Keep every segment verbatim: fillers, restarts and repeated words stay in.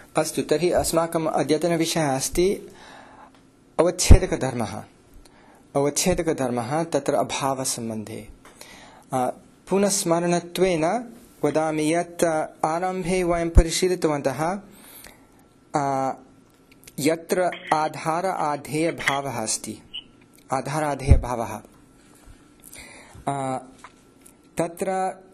अस्तु, तर्हि अस्माकम् अद्यतनविषयः अस्ति अवच्छेदकधर्मः। अवच्छेदकधर्मः तत्र अभावसम्बन्धे। पुनस्मरणत्वेन वदामि यत् आरम्भे वयं परिशीलितवन्तः यत्र आधार आधेयभावः अस्ति, आधार आधेयभावः तत्र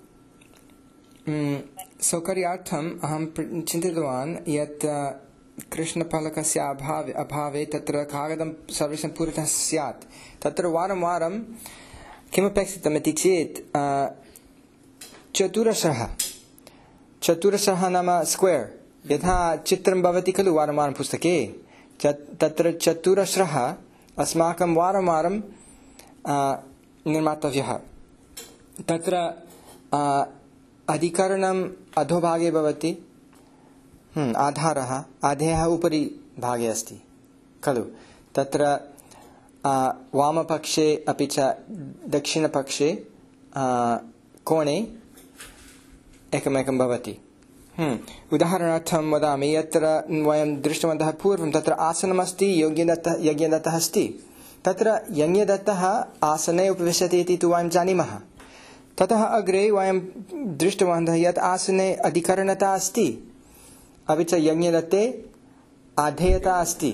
सौकर्यार्थम् अहं चिन्तितवान् यत् कृष्णफलकस्य अभावे अभावे तत्र कागदं सर्वेषां पुरतः स्यात्। तत्र वारं वारं किमपेक्षितमिति चेत् चतुरस्रः चतुरस्रः नाम स्क्वेर्, यथा चित्रं भवति खलु वारं वारं पुस्तके, तत्र चतुरस्रः अस्माकं वारं वारं निर्मातव्यः। तत्र अधिकरणम् अधोभागे भवति, आधारः आधेयः उपरि भागे अस्ति खलु। तत्र वामपक्षे अपि च दक्षिणपक्षे कोणे एकमेकं भवति। उदाहरणार्थं वदामि, यत्र वयं दृष्टवन्तः पूर्वं तत्र आसनमस्ति, यज्ञदत्तः यज्ञदत्तः अस्ति। तत्र यज्ञदत्तः आसने उपविशति इति तु वयं जानीमः। ततः अग्रे वयं दृष्टवन्तः यत् आसने अधिकरणता अस्ति, अपि च यज्ञदत्ते आधेयता अस्ति।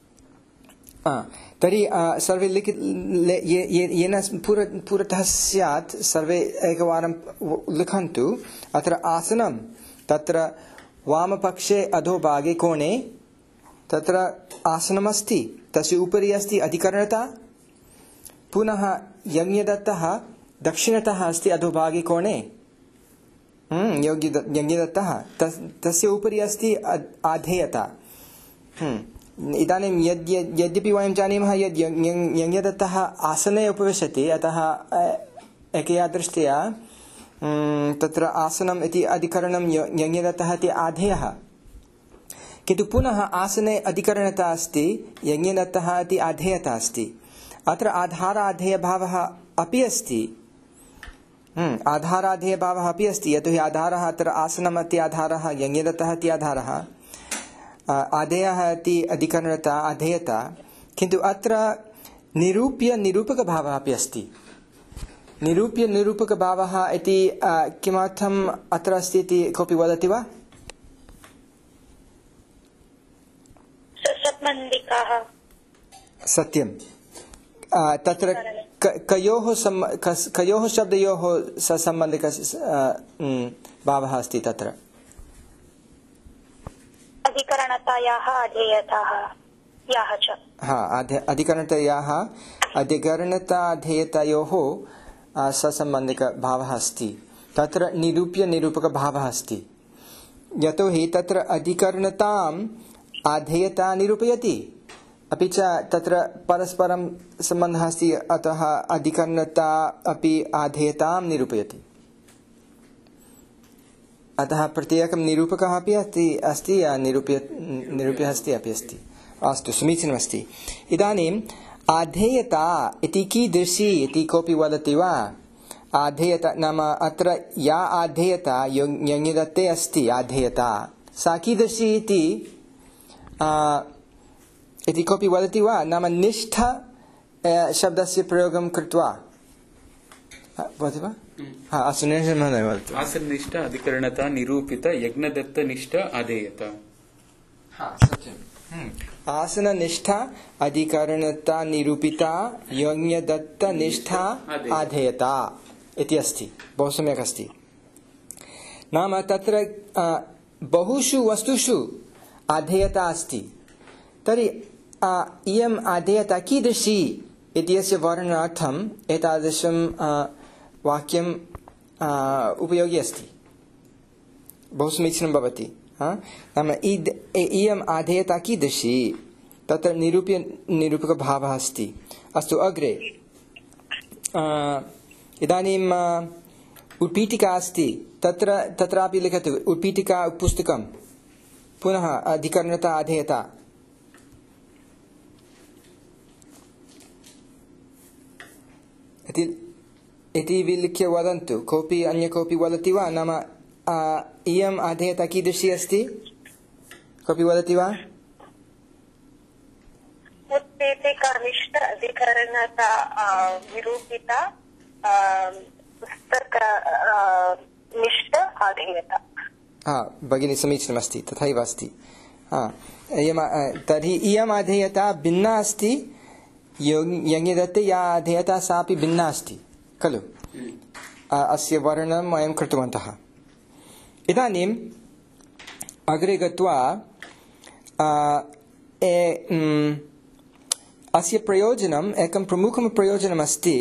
तर्हि सर्वे लिखि येन पुर पुरतः स्यात् सर्वे एकवारं लिखन्तु। अत्र आसनं, तत्र वामपक्षे अधोभागे कोणे तत्र आसनमस्ति, तस्य उपरि अस्ति अधिकरणता। पुनः यज्ञदत्तः दक्षिणतः अस्ति अधोभागे कोणे, यज्ञदत्तः तस्य उपरि अस्ति आधेयता। इदानीं यद्य यद्यपि वयं जानीमः यद् यज्ञदत्तः आसने उपविशति, अतः एकया दृष्ट्या तत्र आसनम् इति अधिकरणं यज्ञदत्तः इति आधेयः। किन्तु पुनः आसने अधिकरणता अस्ति, यज्ञदत्तः इति आधेयता अस्ति। अत्र आधाराधेयभावः अपि अस्ति, आधाराधेयभावः अपि अस्ति, यतोहि आधारः अत्र आसनम् इति आधारः, यज्ञदत्तः इति आधारः, आधेयः इति अधिकरणता आधेयता। किन्तु अत्र निरूप्य निरूपकभावः अपि अस्ति। निरूप्य निरूपकभावः इति किमर्थम् अत्र अस्ति इति कोऽपि वदति वा? सत्यं। तत्र कयोः कयोः शब्दयोः सम्बन्धिक भावः अस्ति तत्र? अधिकरणतायाः अधेयतायाः च। हा, अधिकरणतायाः अधिकरणताधेयतयोः ससम्बन्धिकभावः अस्ति। तत्र निरूप्य निरूपकभावः अस्ति, यतोहि तत्र अधिकरणताम् आधेयता निरूपयति, अपि च तत्र परस्परं सम्बन्धः अस्ति, अतः अधिकरणता अपि आधेयतां निरूपयति। अतः प्रत्येकं निरूपकः अपि अस्ति अस्ति निरूप्य निरूप्यः अस्ति अपि अस्ति। अस्तु, समीचीनमस्ति। इदानीम् आधेयता इति कीदृशी इति कोऽपि वदति वा? आधेयता नाम अत्र या आधेयता यज्ञदत्ते अस्ति आधेयता, सा कीदृशी इति इति कोऽपि वदति वा? नाम निष्ठ शब्दस्य प्रयोगं कृत्वा वदति वा? हा, अस्तु, महोदय वदतु। आसननिष्ठ अधिकरणता निरूपित यज्ञदत्तनिष्ठ आधेयता। हा, सत्यम्। आसननिष्ठा अधिकरणता निरूपिता यज्ञदत्तनिष्ठा आधेयता इति अस्ति। बहु सम्यक् अस्ति। नाम तत्र बहुषु वस्तुषु आधेयता अस्ति। तर्हि इयम् आधेयता कीदृशी इत्यस्य वर्णनार्थम् एतादृशं वाक्यम् उपयोगी अस्ति, बहु समीचीनं भवति। नाम इयम् आधेयता कीदृशी, तत्र निरूप्य निरूपकभावः अस्ति। अस्तु, अग्रे इदानीम् उत्पीठिका अस्ति, तत्र तत्रापि लिखतु उत्पीठिका पुस्तकं, पुनः अधिकरणता आधेयता। इति विलिख्य वदन्तु। कोऽपि अन्य कोऽपि वदति वा? नाम इयम् आधेयता कीदृशी अस्ति? कोऽपि वदति वा? उत्प्रेतिकानिष्ठ अधिकरणता निरूपिता पुस्तक निष्ठ आधेयता। हा भगिनी समीचीनमस्ति, तथैव अस्ति। हा तर्हि इयम् आधेयता भिन्ना अस्ति, यज्ञदत्ते या आधेयता सापि भिन्ना अस्ति खलु। अस्य वर्णनं वयं कृतवन्तः। इदानीम् अग्रे गत्वा अस्य प्रयोजनम् एकं प्रमुखं प्रयोजनमस्ति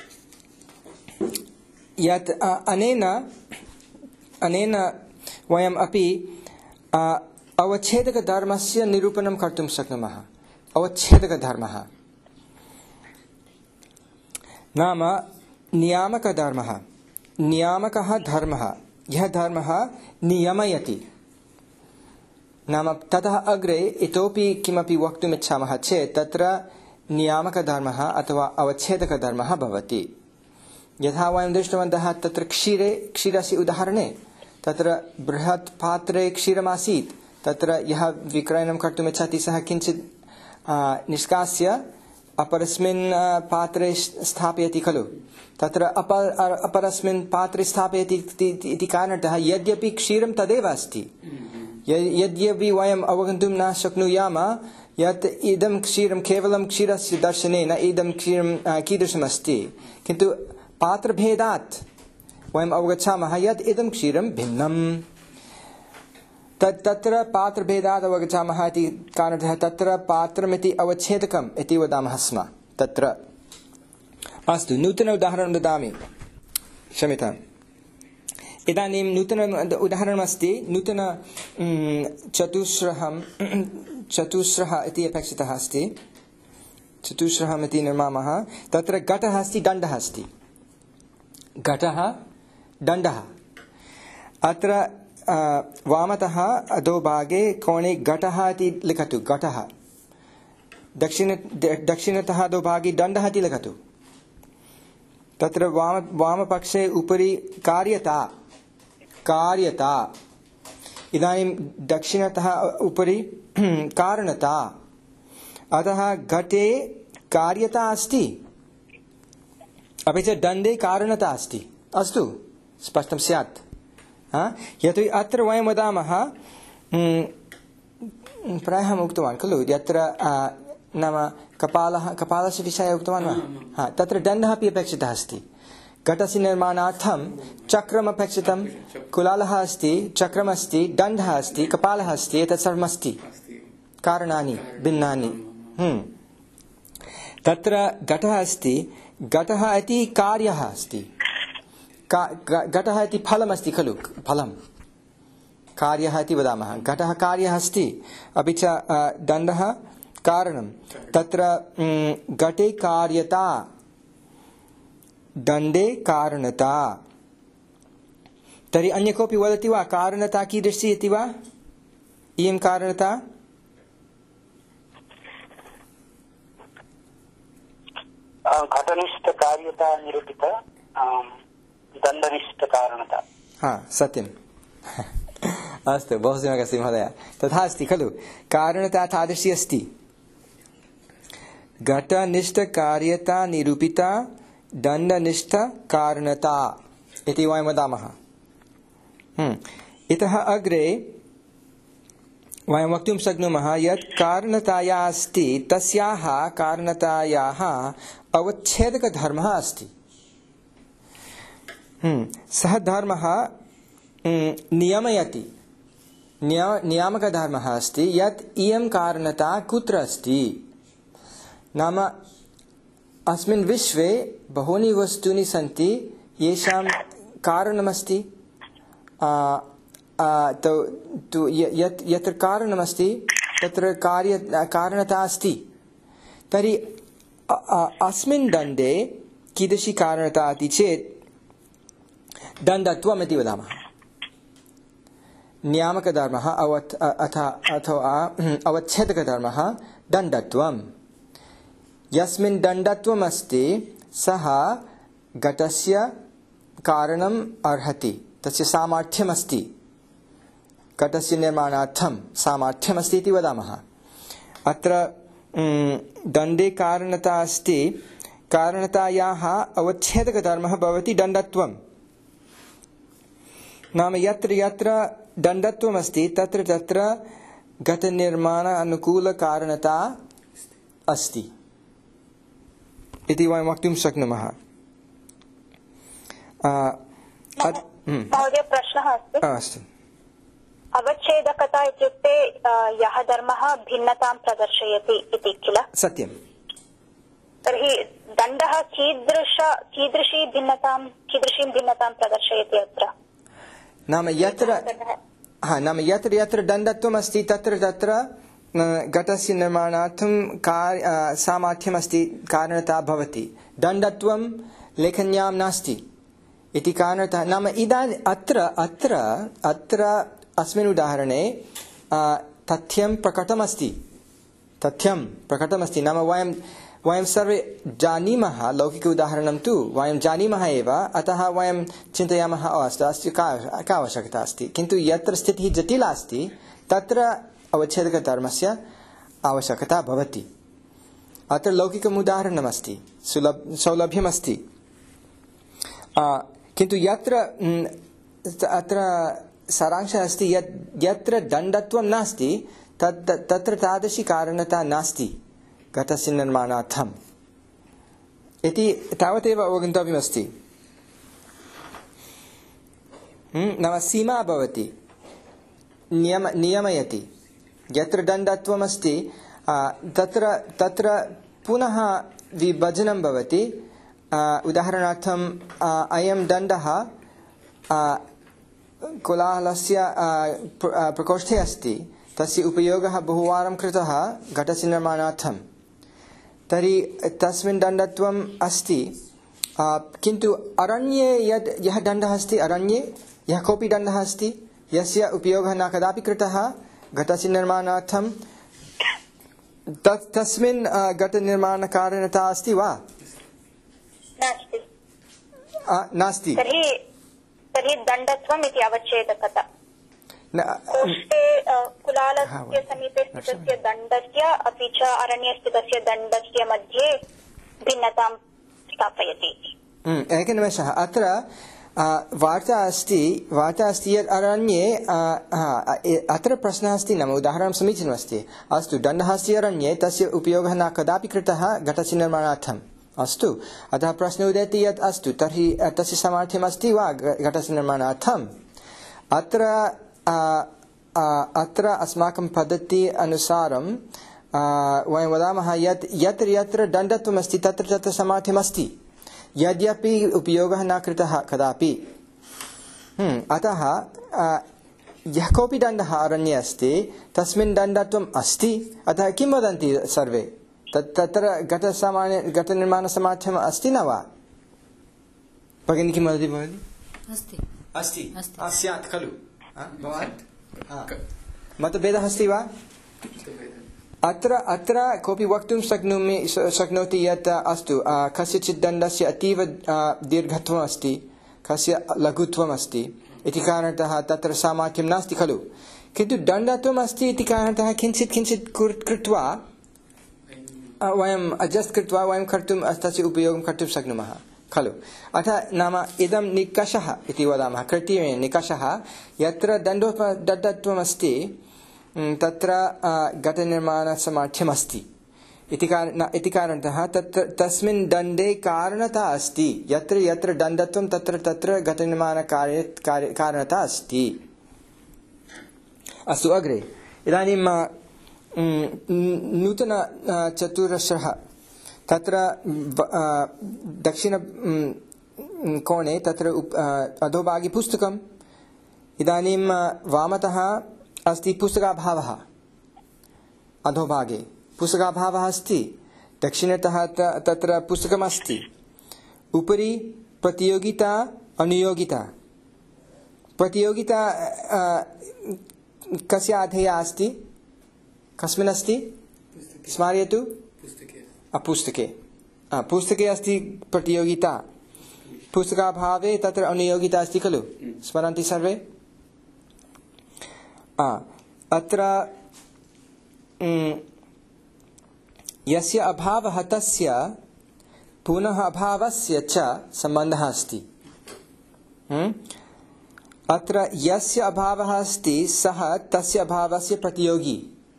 यत् अनेन अनेन वयम् अपि अवच्छेदकधर्मस्य निरूपणं कर्तुं शक्नुमः। अवच्छेदकधर्मः नाम नियामकधर्मः। नियामकः धर्मः, यः धर्मः नियमयति। नाम ततः अग्रे इतोपि किमपि वक्तुम् इच्छामः चेत् तत्र नियामकधर्मः अथवा अवच्छेदकधर्मः भवति। यथा वयं दृष्टवन्तः तत्र क्षीरे क्षीरस्य उदाहरणे तत्र बृहत् पात्रे क्षीरमासीत्, तत्र यः विक्रयणं कर्तुम् इच्छति सः किञ्चित् निष्कास्य अपरस्मिन् पात्रे स्थापयति खलु। तत्र अपर अपरस्मिन् पात्रे स्थापयति इति कारणतः यद्यपि क्षीरं तदेव अस्ति, यद्यपि वयम् अवगन्तुं न शक्नुयाम यत् इदं क्षीरं केवलं क्षीरस्य दर्शनेन इदं क्षीरं कीदृशमस्ति, किन्तु पात्रभेदात् वयम् अवगच्छामः यत् इदं क्षीरं भिन्नं। तत् तत्र पात्रभेदात् अवगच्छामः इति कारणतः तत्र पात्रमिति अवच्छेदकम् इति वदामः स्म तत्र। अस्तु, नूतन उदाहरणं ददामि, क्षम्यताम्। इदानीं नूतन उदाहरणमस्ति, नूतन चतुस्रहं चतुस्रः इति अपेक्षितः अस्ति। चतुस्रहम् इति निर्मामः। तत्र घटः अस्ति, दण्डः अस्ति। घटः दण्डः। अत्र वामतः अधोभागे कोणे घटः इति लिखतु। घटः दक्षिण दक्षिणतः अधोभागे दण्डः इति लिखतु। तत्र वाम वामपक्षे उपरि कार्यता कार्यता। इदानीं दक्षिणतः उपरि कारणता। अतः घटे कार्यता अस्ति, अपि च दण्डे कारणता अस्ति। अस्तु, स्पष्टं स्यात्। यतोहि अत्र वयं वदामः, प्रायः अहम् उक्तवान् खलु, यत्र नाम कपालः कपालस्य विषये उक्तवान् वा? हा, तत्र दण्डः अपि अपेक्षितः अस्ति। घटस्य निर्माणार्थं चक्रम् अपेक्षितं, कुलालः अस्ति, चक्रमस्ति, दण्डः अस्ति, कपालः अस्ति, एतत् सर्वमस्ति। कारणानि भिन्नानि। तत्र घटः अस्ति, घटः इति कार्यः अस्ति, घटः इति फलमस्ति खलु, फलं कार्यः इति वदामः। घटः कार्यः अस्ति, अपि च दण्डः कारणं। तत्र घटे कार्यता, दण्डे कारणता। तर्हि अन्य कोऽपि वदति वा कारणता कीदृशी इति वा? इयं कारणता घटनिष्ठ कार्यता निरूपिता, दण्डनिष्ठ कारणता। हा, सत्यम्। अस्तु, बहु सम्यक् अस्ति महोदय। तथा अस्ति खलु, कारणता तादृशी अस्ति। घटनिष्ठ कार्यता निरूपिता, दण्डनिष्ठ कारणता इति वयं वदामः। इतः अग्रे वयं वक्तुं शक्नुमः यत् कारणताया अस्ति, तस्याः कारणतायाः अवच्छेदकधर्मः अस्ति। सः धर्मः नियमयति, नियामकधर्मः अस्ति यत् इयं कारणता कुत्र अस्ति। नाम अस्मिन् विश्वे बहूनि वस्तूनि सन्ति येषां कारणमस्ति। तो यत् यत्र कारणमस्ति तत्र कार्य कारणता अस्ति। तर्हि अस्मिन् दण्डे कीदृशी कारणता अस्ति चेत् दण्डत्वम् इति वदामः। नियामकधर्मः अवत् अथवा अवच्छेदकधर्मः दण्डत्वम्। यस्मिन् दण्डत्वम् अस्ति सः घटस्य कारणम् अर्हति, तस्य सामर्थ्यमस्ति। घटस्य निर्माणार्थं सामर्थ्यमस्ति इति वदामः। अत्र दण्डे कारणता अस्ति, कारणतायाः अवच्छेदकधर्मः भवति दण्डत्वं। नाम यत्र यत्र दण्डत्वमस्ति तत्र तत्र घटनिर्माण अनुकूलकारणता अस्ति इति वयं वक्तुं शक्नुमः। महोदय प्रश्नः अस्ति। अस्तु। अवच्छेदकता इत्युक्ते यः धर्मः भिन्नतां प्रदर्शयति इति किल? सत्यं। तर्हि दण्डः कीदृश कीदृशी भिन्नतां कीदृशीं भिन्नतां प्रदर्शयति अत्र? नाम यत्र हा नाम यत्र यत्र दण्डत्वमस्ति तत्र तत्र घटस्य निर्माणार्थं कार्य सामर्थ्यमस्ति, कारणता भवति। दण्डत्वं लेखन्यां नास्ति इति कारणतः। नाम इदानीं अत्र अत्र अत्र अस्मिन् उदाहरणे तथ्यं प्रकटमस्ति, तथ्यं प्रकटमस्ति। नाम वयं वयं सर्वे जानीमः, लौकिक उदाहरणं तु वयं जानीमः एव, अतः वयं चिन्तयामः अस्तु अस्तु का का आवश्यकता अस्ति। किन्तु यत्र स्थितिः जटिला अस्ति तत्र अवच्छेदकधर्मस्य आवश्यकता भवति। अत्र लौकिकम् उदाहरणमस्ति, सुलभ सौलभ्यमस्ति। किन्तु यत्र अत्र सारांशः अस्ति यत् यत्र दण्डत्वं नास्ति तत् तत्र तादृशी कारणता नास्ति घटस्य निर्माणार्थम् इति तावदेव अवगन्तव्यमस्ति। नाम सीमा भवति, नियम नियमयति। यत्र दण्डत्वमस्ति तत्र तत्र पुनः विभजनं भवति। उदाहरणार्थम् अयं दण्डः कोलाहलस्य प्रकोष्ठे अस्ति, तस्य उपयोगः बहुवारं कृतः घटस्य निर्माणार्थं, तर्हि तस्मिन् दण्डत्वम् अस्ति। किन्तु अरण्ये यद् यः दण्डः अस्ति, अरण्ये यः कोऽपि दण्डः अस्ति यस्य उपयोगः न कदापि कृतः घटस्य निर्माणार्थं, तत् तस्मिन् घटनिर्माणकारणता अस्ति वा? नास्ति। तर्हि तर्हि दण्डत्वम् इति अवच्छेदकता। कोष्ठे कुलालस्य समीपे स्थितस्य दण्डस्य अपि च अरण्ये स्थितस्य दण्डस्य मध्ये भिन्नतां स्थापयति। एकनिमेषः, अत्र वार्ता अस्ति वार्ता अस्ति यत् अरण्ये अत्र प्रश्नः अस्ति, नाम उदाहरणं समीचीनमस्ति। अस्तु, दण्डः अस्ति अरण्ये, तस्य उपयोगः न कदापि कृतः घटस्य निर्माणार्थम्। अस्तु, अतः प्रश्नः उदेति यत् अस्तु तर्हि तस्य सामर्थ्यमस्ति वा घटस्य निर्माणार्थम्? अत्र अत्र अस्माकं पद्धति अनुसारं वयं वदामः यत् यत्र यत्र दण्डत्वमस्ति तत्र तत्र सामर्थ्यमस्ति, यद्यपि उपयोगः न कृतः कदापि। अतः यः कोऽपि दण्डः अरण्ये अस्ति तस्मिन् दण्डत्वम् अस्ति। अतः किं वदन्ति सर्वे, तत् तत्र घटसामान्य घटनिर्माणसामर्थ्यम् अस्ति न वा? भगिनी किं वदति? भवति अस्ति अस्ति स्यात् खलु? मतभेदः अस्ति वा? अत्र अत्र कोऽपि वक्तुं शक्नोमि शक्नोति यत् अस्तु कस्यचित् दण्डस्य अतीव दीर्घत्वम् अस्ति, कस्य लघुत्वम् अस्ति इति कारणतः तत्र सामर्थ्यं नास्ति खलु। किन्तु दण्डत्वम् अस्ति इति कारणतः किञ्चित् किञ्चित् कृत्वा वयम् अड्जस्ट् कृत्वा वयं कर्तुं तस्य उपयोगं कर्तुं शक्नुमः खलु। अतः नाम इदं निकषः इति वदामः, क्राइटेरियन् निकषः। यत्र दण्डोप दण्डत्वमस्ति तत्र घटनिर्माणसामर्थ्यमस्ति इति कारण इति कारणतः तत्र तस्मिन् दण्डे कारणता अस्ति। यत्र यत्र दण्डत्वं तत्र तत्र घटनिर्माणकार्य कारणता अस्ति। अस्तु, अग्रे इदानीं नूतन चतुरस्रः तत्र दक्षिण कोणे तत्र अधोभागे पुस्तकम्। इदानीं वामतः अस्ति पुस्तकाभावः, अधोभागे पुस्तकाभावः अस्ति, दक्षिणतः तत्र पुस्तकमस्ति, उपरि प्रतियोगिता अनुयोगिता। प्रतियोगिता कस्य अधेया अस्ति? कस्मिन् अस्ति? स्मारयतु। पुस्तके पुस्तके अस्ति प्रतियोगिता, पुस्तकाभावे तत्र अनुयोगिता अस्ति खलु, स्मरन्ति सर्वे? अत्र यस्य अभावः तस्य पुनः अभावस्य च सम्बन्धः अस्ति। अत्र यस्य अभावः अस्ति सः तस्य अभावस्य प्रतियोगी।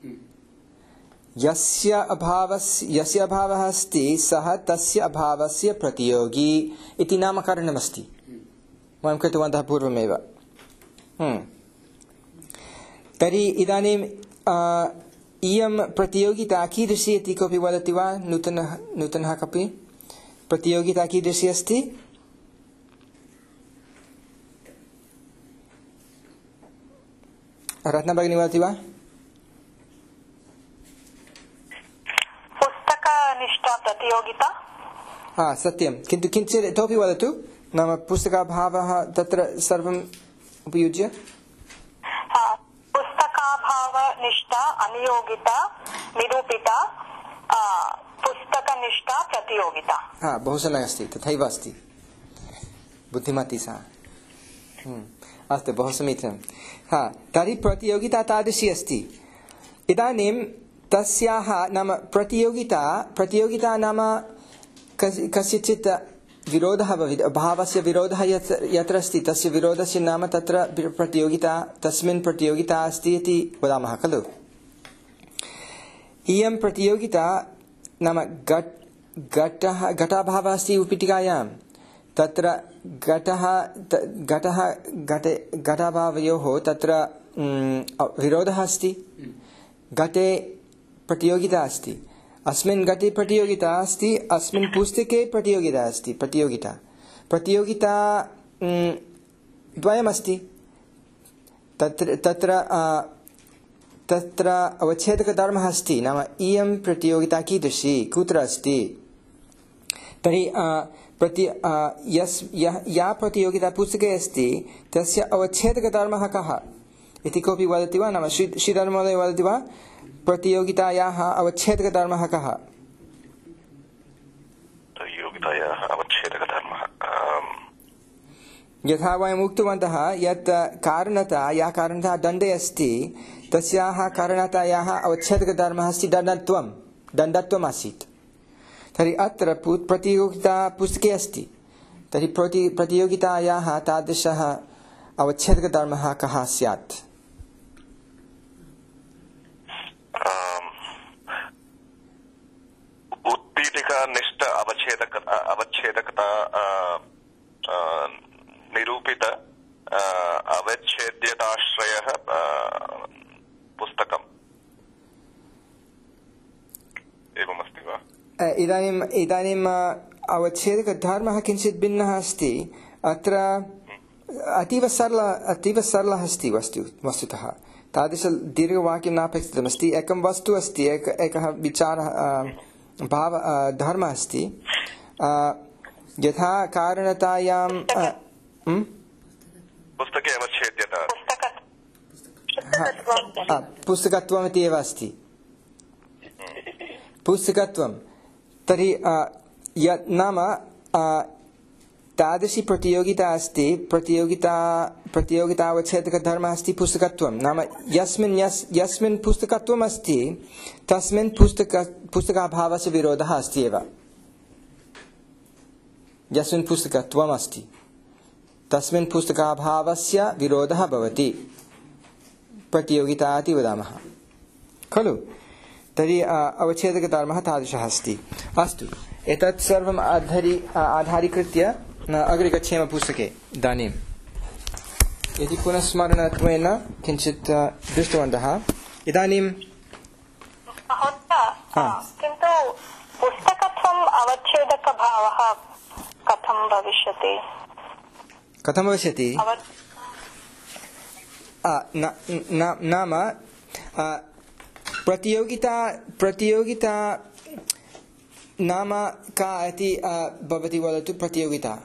यस्य अभावस्य यस्य अभावः अस्ति सः तस्य अभावस्य प्रतियोगी इति नामकरणमस्ति। वयं कृतवन्तः पूर्वमेव। तर्हि इदानीम् इयं प्रतियोगिता कीदृशी इति कोऽपि वदति वा? नूतनः नूतनः कोऽपि प्रतियोगिता कीदृशी अस्ति? रत्ना भगिनी वदति वा? पुस्तकनिष्ठा प्रतियोगिता। हा सत्यं, किन्तु किञ्चित् इतोपि वदतु। नाम पुस्तकाभावः तत्र सर्वम् उपयुज्य पुस्तकाभावनिष्ठा अनियोगिता निरूपिता पुस्तकनिष्ठा प्रतियोगिता। हा बहु सम्यक् अस्ति, तथैव अस्ति, बुद्धिमती सा। अस्तु, बहु समीचीनं। हा तर्हि प्रतियोगिता तादृशी अस्ति। इदानीं तस्याः नाम प्रतियोगिता प्रतियोगिता नाम कस्यचित् विरोधः भवेत्, भावस्य विरोधः यत्र अस्ति तस्य विरोधस्य नाम तत्र प्रतियोगिता, तस्मिन् प्रतियोगिता अस्ति इति वदामः खलु। इयं प्रतियोगिता नाम घट घटः घटाभावः अस्ति उपीठिकायां, तत्र घटः घटः घटे घटाभावयोः तत्र विरोधः अस्ति। घटे प्रतियोगिता अस्ति, अस्मिन् घटे प्रतियोगिता अस्ति, अस्मिन् पुस्तके प्रतियोगिता अस्ति। प्रतियोगिता प्रतियोगिता द्वयमस्ति। तत्र तत्र तत्र अवच्छेदकधर्मः अस्ति। नाम इयं प्रतियोगिता कीदृशी, कुत्र अस्ति? तर्हि प्रति यस् या प्रतियोगिता पुस्तके अस्ति तस्य अवच्छेदकधर्मः कः इति कोऽपि वदति वा? नाम श्री श्रीधरमहोदय वदति वा? प्रतियोगितायाः अवच्छेदकधर्मः कः? प्रतियोगितायाः अवच्छेदकधर्मः यथा वयम् उक्तवन्तः यत् कारणता या कारणता दण्डे अस्ति तस्याः कारणतायाः अवच्छेदकधर्मः अस्ति दण्डत्वं दण्डत्वम् आसीत्। तर्हि अत्र प्रतियोगिता पुस्तके अस्ति। तर्हि प्रति प्रतियोगितायाः तादृशः अवच्छेदकधर्मः कः स्यात्? उत्पीठिकानिष्ठ अवच्छेदक अवच्छेदकता निरूपित अवच्छेद्यताश्रयः पुस्तकम् एवमस्ति वा? इदानीम् इदानीम् अवच्छेदकधर्मः किञ्चित् भिन्नः अस्ति। अत्र अतीव सरल अतीव सरलः अस्ति वस्तु वस्तुतः तादृश दीर्घवाक्यं नापेक्षितमस्ति। एकं वस्तु अस्ति, एक एकः विचारः भाव धर्मः अस्ति। यथा कारणतायां पुस्तके अवच्छेद्यता पुस्तकत्वम् इति एव अस्ति। पुस्तकत्वं तर्हि यत् नाम तादृशी प्रतियोगिता अस्ति। प्रतियोगिता प्रतियोगितावच्छेदकधर्मः अस्ति पुस्तकत्वं। नाम यस्मिन् यस् यस्मिन् पुस्तकत्वम् अस्ति तस्मिन् पुस्तक पुस्तकाभावस्य विरोधः अस्ति एव। यस्मिन् पुस्तकत्वम् अस्ति तस्मिन् पुस्तकाभावस्य विरोधः भवति, प्रतियोगिता इति वदामः खलु। तर्हि अवच्छेदकधर्मः तादृशः अस्ति। अस्तु, एतत् सर्वम् आधारी आधारीकृत्य अग्रे गच्छेम पुस्तके। इदानीं यदि पुनः स्मरणत्वेन किञ्चित् दृष्टवन्तः। इदानीं किन्तु पुस्तकत्वम् अवच्छेदकभावः कथं भविष्यति? कथं भविष्यति नाम प्रतियोगिता प्रतियोगिता नाम का इति भवती वदतु। प्रतियोगिता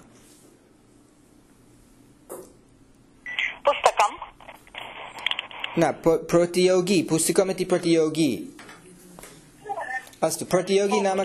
पुस्तकं न प्रतियोगी, पुस्तकमिति प्रतियोगी। अस्तु, प्रतियोगी नाम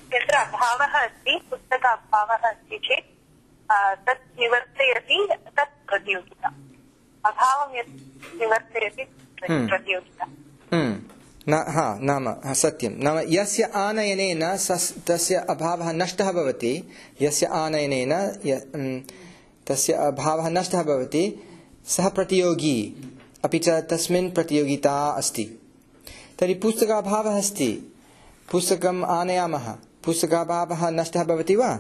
यत्र अभावः अस्ति पुस्तक अभावः अस्ति चेत् तत् निवर्तयति तत् प्रतियोगिता अभावं यत् निवर्तयति प्रतियोगिता हा नाम सत्यं नाम यस्य आनयनेन तस्य अभावः नष्टः भवति यस्य आनयनेन तस्य अभावः नष्टः भवति सः प्रतियोगी अपि च तस्मिन् प्रतियोगिता अस्ति तर्हि पुस्तकाभावः अस्ति पुस्तकम् आनयामः पुस्तकाभावः नष्टः भवति वा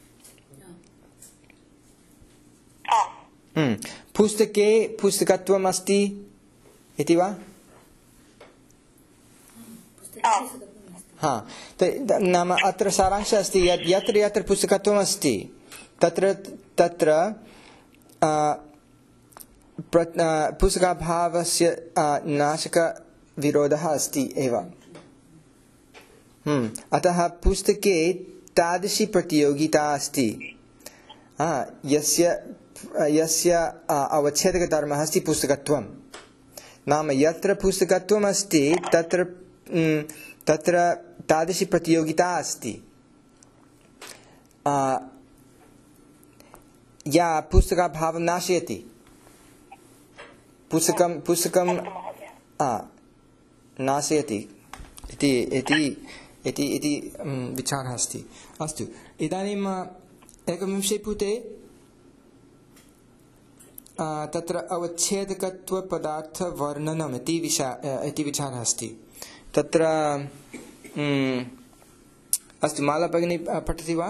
पुस्तके पुस्तकत्वम् अस्ति इति वा हा नाम अत्र सारांशः अस्ति यत् यत्र यत्र पुस्तकत्वम् अस्ति तत्र तत्र पुस्तकाभावस्य नाशकविरोधः अस्ति एव अतः पुस्तके तादृशी प्रतियोगिता अस्ति यस्य यस्य अवच्छेदकधर्मः अस्ति पुस्तकत्वं नाम यत्र पुस्तकत्वम् अस्ति तत्र तत्र तादृशी प्रतियोगिता अस्ति या पुस्तकाभावं नाशयति पुस्तकं पुस्तकं नाशयति इति इति इति इति विचारः अस्ति अस्तु इदानीम् एकविंशे पुटे तत्र अवच्छेदकत्वपदार्थवर्णनम् इति विषय इति विचारः अस्ति तत्र अस्तु माला भगिनी पठति वा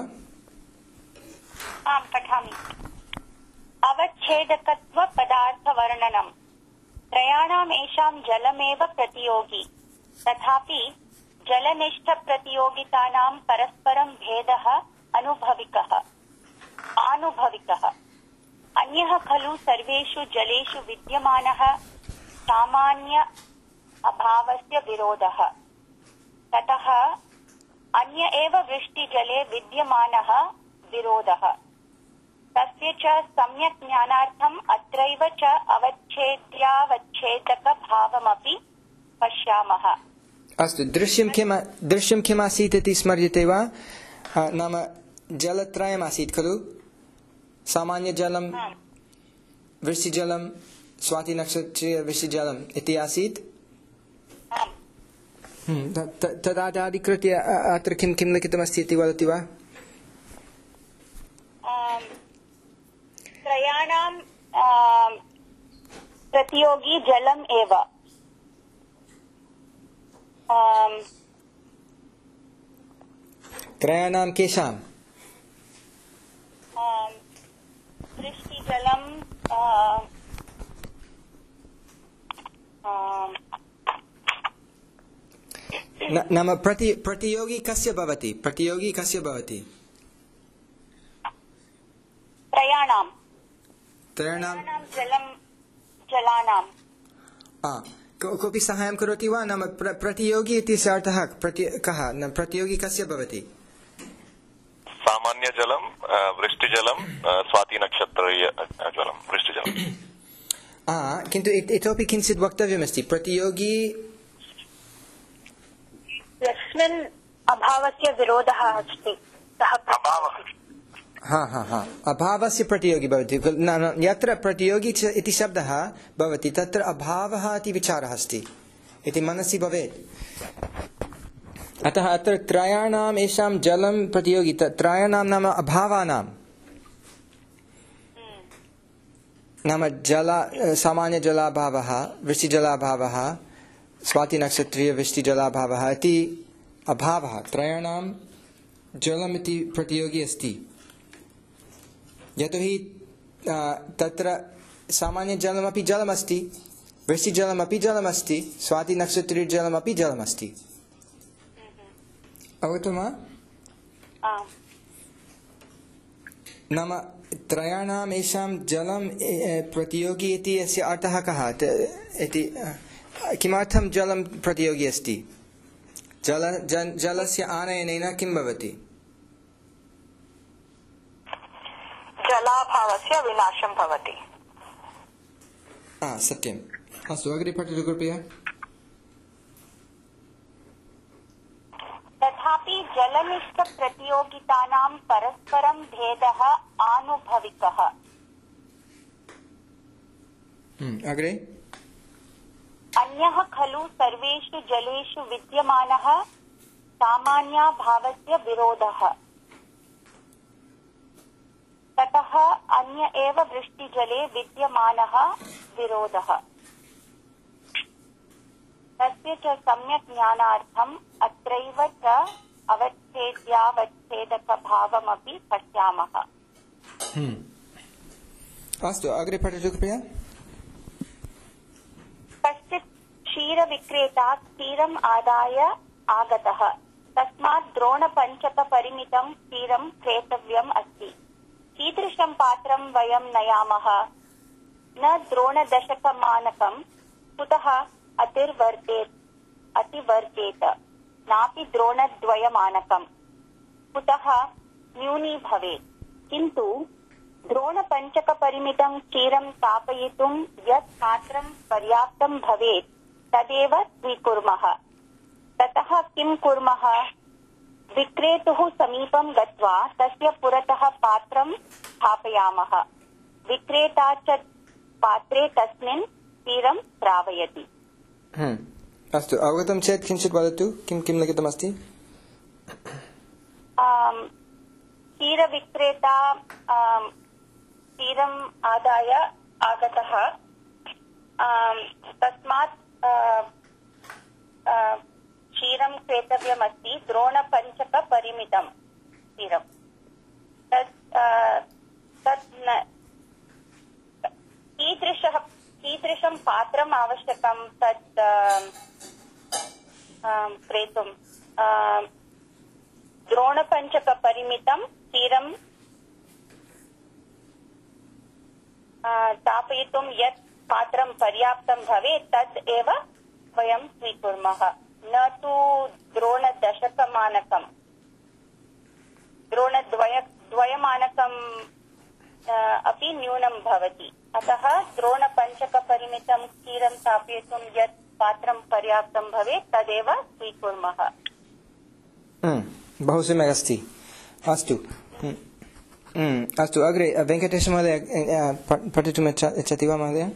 आं पठामि अवच्छेदकत्वपदार्थवर्णनम् त्रयाणाम् एषां जलमेव प्रतियोगी तथापि जलनिष्ठप्रतियोगितानां परस्परं भेदः अनुभविकः आनुभविकः अन्यः खलु सर्वेषु जलेषु विद्यमानः सामान्य अभावस्य विरोधः ततः अन्य एव वृष्टिजले विद्यमानः विरोधः तस्य च सम्यक् ज्ञानार्थम् अत्रैव च अवच्छेद्यावच्छेदकभावमपि पश्यामः अस्तु दृश्यं किम् दृश्यं किम् आसीत् इति स्मर्यते वा नाम जलत्रयम् आसीत् खलु सामान्यजलं वृष्टिजलं स्वातिनक्षत्रीय वृष्टिजलम् इति आसीत् तदाधिकृत्य अत्र किं किं लिखितमस्ति इति वदति वा त्रयाणां प्रतियोगी जलम् एव त्रयाणां केषां वृष्टिजलं नाम प्रति प्रतियोगी कस्य भवति प्रतियोगी कस्य भवति त्रयाणां त्रयाणां जलं जलानां कोऽपि साहाय्यं करोति वा नाम प्रतियोगी इत्यस्य अर्थः कः प्रतियोगी कस्य भवति सामान्यजलं वृष्टिजलं स्वातिनक्षत्रीयजलं वृष्टिजलं किन्तु इतोपि किञ्चित् वक्तव्यमस्ति प्रतियोगी यस्मिन् अभावस्य विरोधः अस्ति सः हा हा हा अभावस्य प्रतियोगी भवति यत्र प्रतियोगी इति शब्दः भवति तत्र अभावः इति विचारः अस्ति इति मनसि भवेत् अतः अत्र त्रयाणाम् येषां जलं प्रतियोगी त्रयाणां नाम अभावानां नाम जल सामान्यजलाभावः वृष्टिजलाभावः स्वातिनक्षत्रीयवृष्टिजलाभावः इति अभावः त्रयाणां जलमिति प्रतियोगी अस्ति यतोहि तत्र सामान्यजलमपि जलमस्ति वृष्टिजलमपि जलमस्ति स्वातिनक्षत्रीयजलमपि जलमस्ति अवगतं वा नाम त्रयाणाम् येषां जलं प्रतियोगी इति अस्य अर्थः कः इति किमर्थं जलं प्रतियोगी अस्ति जल जलस्य आनयनेन किं भवति जलाभावस्य विनाशं भवति सत्यम् अस्तु अग्रे पठतु कृपया तथापि जल फलनिष्ठप्रतियोगितानां परस्परं भेदः आनुभविकः। अग्रे अन्यः खलु सर्वेषु जलेषु विद्यमानः सामान्याभावस्य विरोधः। ततः अन्य एव वृष्टिजले विद्यमानः विरोधः। तस्य च सम्यक् ज्ञानार्थम् अत्रैव च अवच्छेद्यावच्छेदकभावमपि पश्यामः। अस्तु अग्रे पठतु कृपया। कश्चित् क्षीरविक्रेता क्षीरम् आदाय आगतः। तस्मात् द्रोणपञ्चकपरिमितं क्षीरं क्रेतव्यम् अस्ति। कीदृशं पात्रं वयं नयामः? न द्रोणदशकमानकं कुतः अतिर्वर्तेत् अतिवर्तेत, नापि द्रोणद्वयमानकं कुतः न्यूनी भवेत्। किन्तु द्रोणपञ्चकपरिमितं क्षीरं स्थापयितुं यत् पात्रं पर्याप्तं भवेत् तदेव स्वीकुर्मः। ततः किं कुर्मः? विक्रेतुः समीपं गत्वा तस्य पुरतः पात्रं स्थापयामः। विक्रेता च पात्रे तस्मिन् क्षीरं श्रावयति। अस्तु अवगतं चेत् किञ्चित् वदतु, किं किं लिखितमस्ति? क्षीरविक्रेता क्षीरम् आदाय आगतः। तस्मात् क्षीरं क्रेतव्यमस्ति। द्रोणपञ्चकपरिमितं क्षीरं तत् कीदृशः कीदृशं पात्रम् आवश्यकं तत् क्रेतुं? द्रोणपञ्चकपरिमितं क्षीरं स्थापयितुं यत् पात्रं पर्याप्तं भवेत् तद् एव वयं स्वीकुर्मः, न तु द्रोणदशकमानकं। द्रोणद्वय द्वयमानकम् अपि न्यूनं भवति। अतः द्रोणपञ्चकपरिमितं क्षीरं स्थापयितुं यत् पात्रं पर्याप्तं भवेत् तदेव स्वीकुर्मः। बहु सम्यक् अस्ति। अस्तु अस्तु अग्रे वेङ्कटेशमहोदय पठितुम् इच्छति वा महोदय?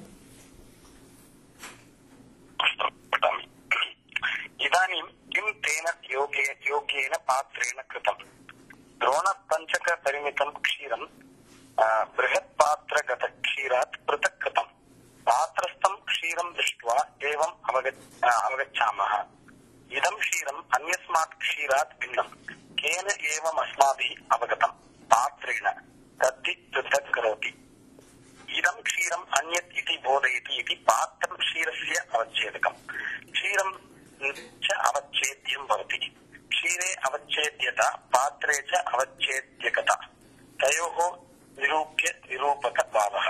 इदानीं किं तेन योग्येन पात्रेण कृतं? द्रोणपञ्चकपरिमितं क्षीरं बृहत् पात्रगतक्षीरात् पृथक् कृतं। पात्रस्थं क्षीरं दृष्ट्वा एवम् अवगच्छामः, इदं क्षीरम् अन्यस्मात् क्षीरात् भिन्नं। केन एवम् अस्माभिः अवगतं? पात्रेण। तद्धि पृथक् करोति। इदं क्षीरम् अन्यत् इति बोधयति इति पात्रं क्षीरस्य अवच्छेदकम्। क्षीरं च अवच्छेद्यं भवति। क्षीरे अवच्छेद्यता, पात्रे च अवच्छेद्यकता। तयोः निरूप्य निरूपकभावः।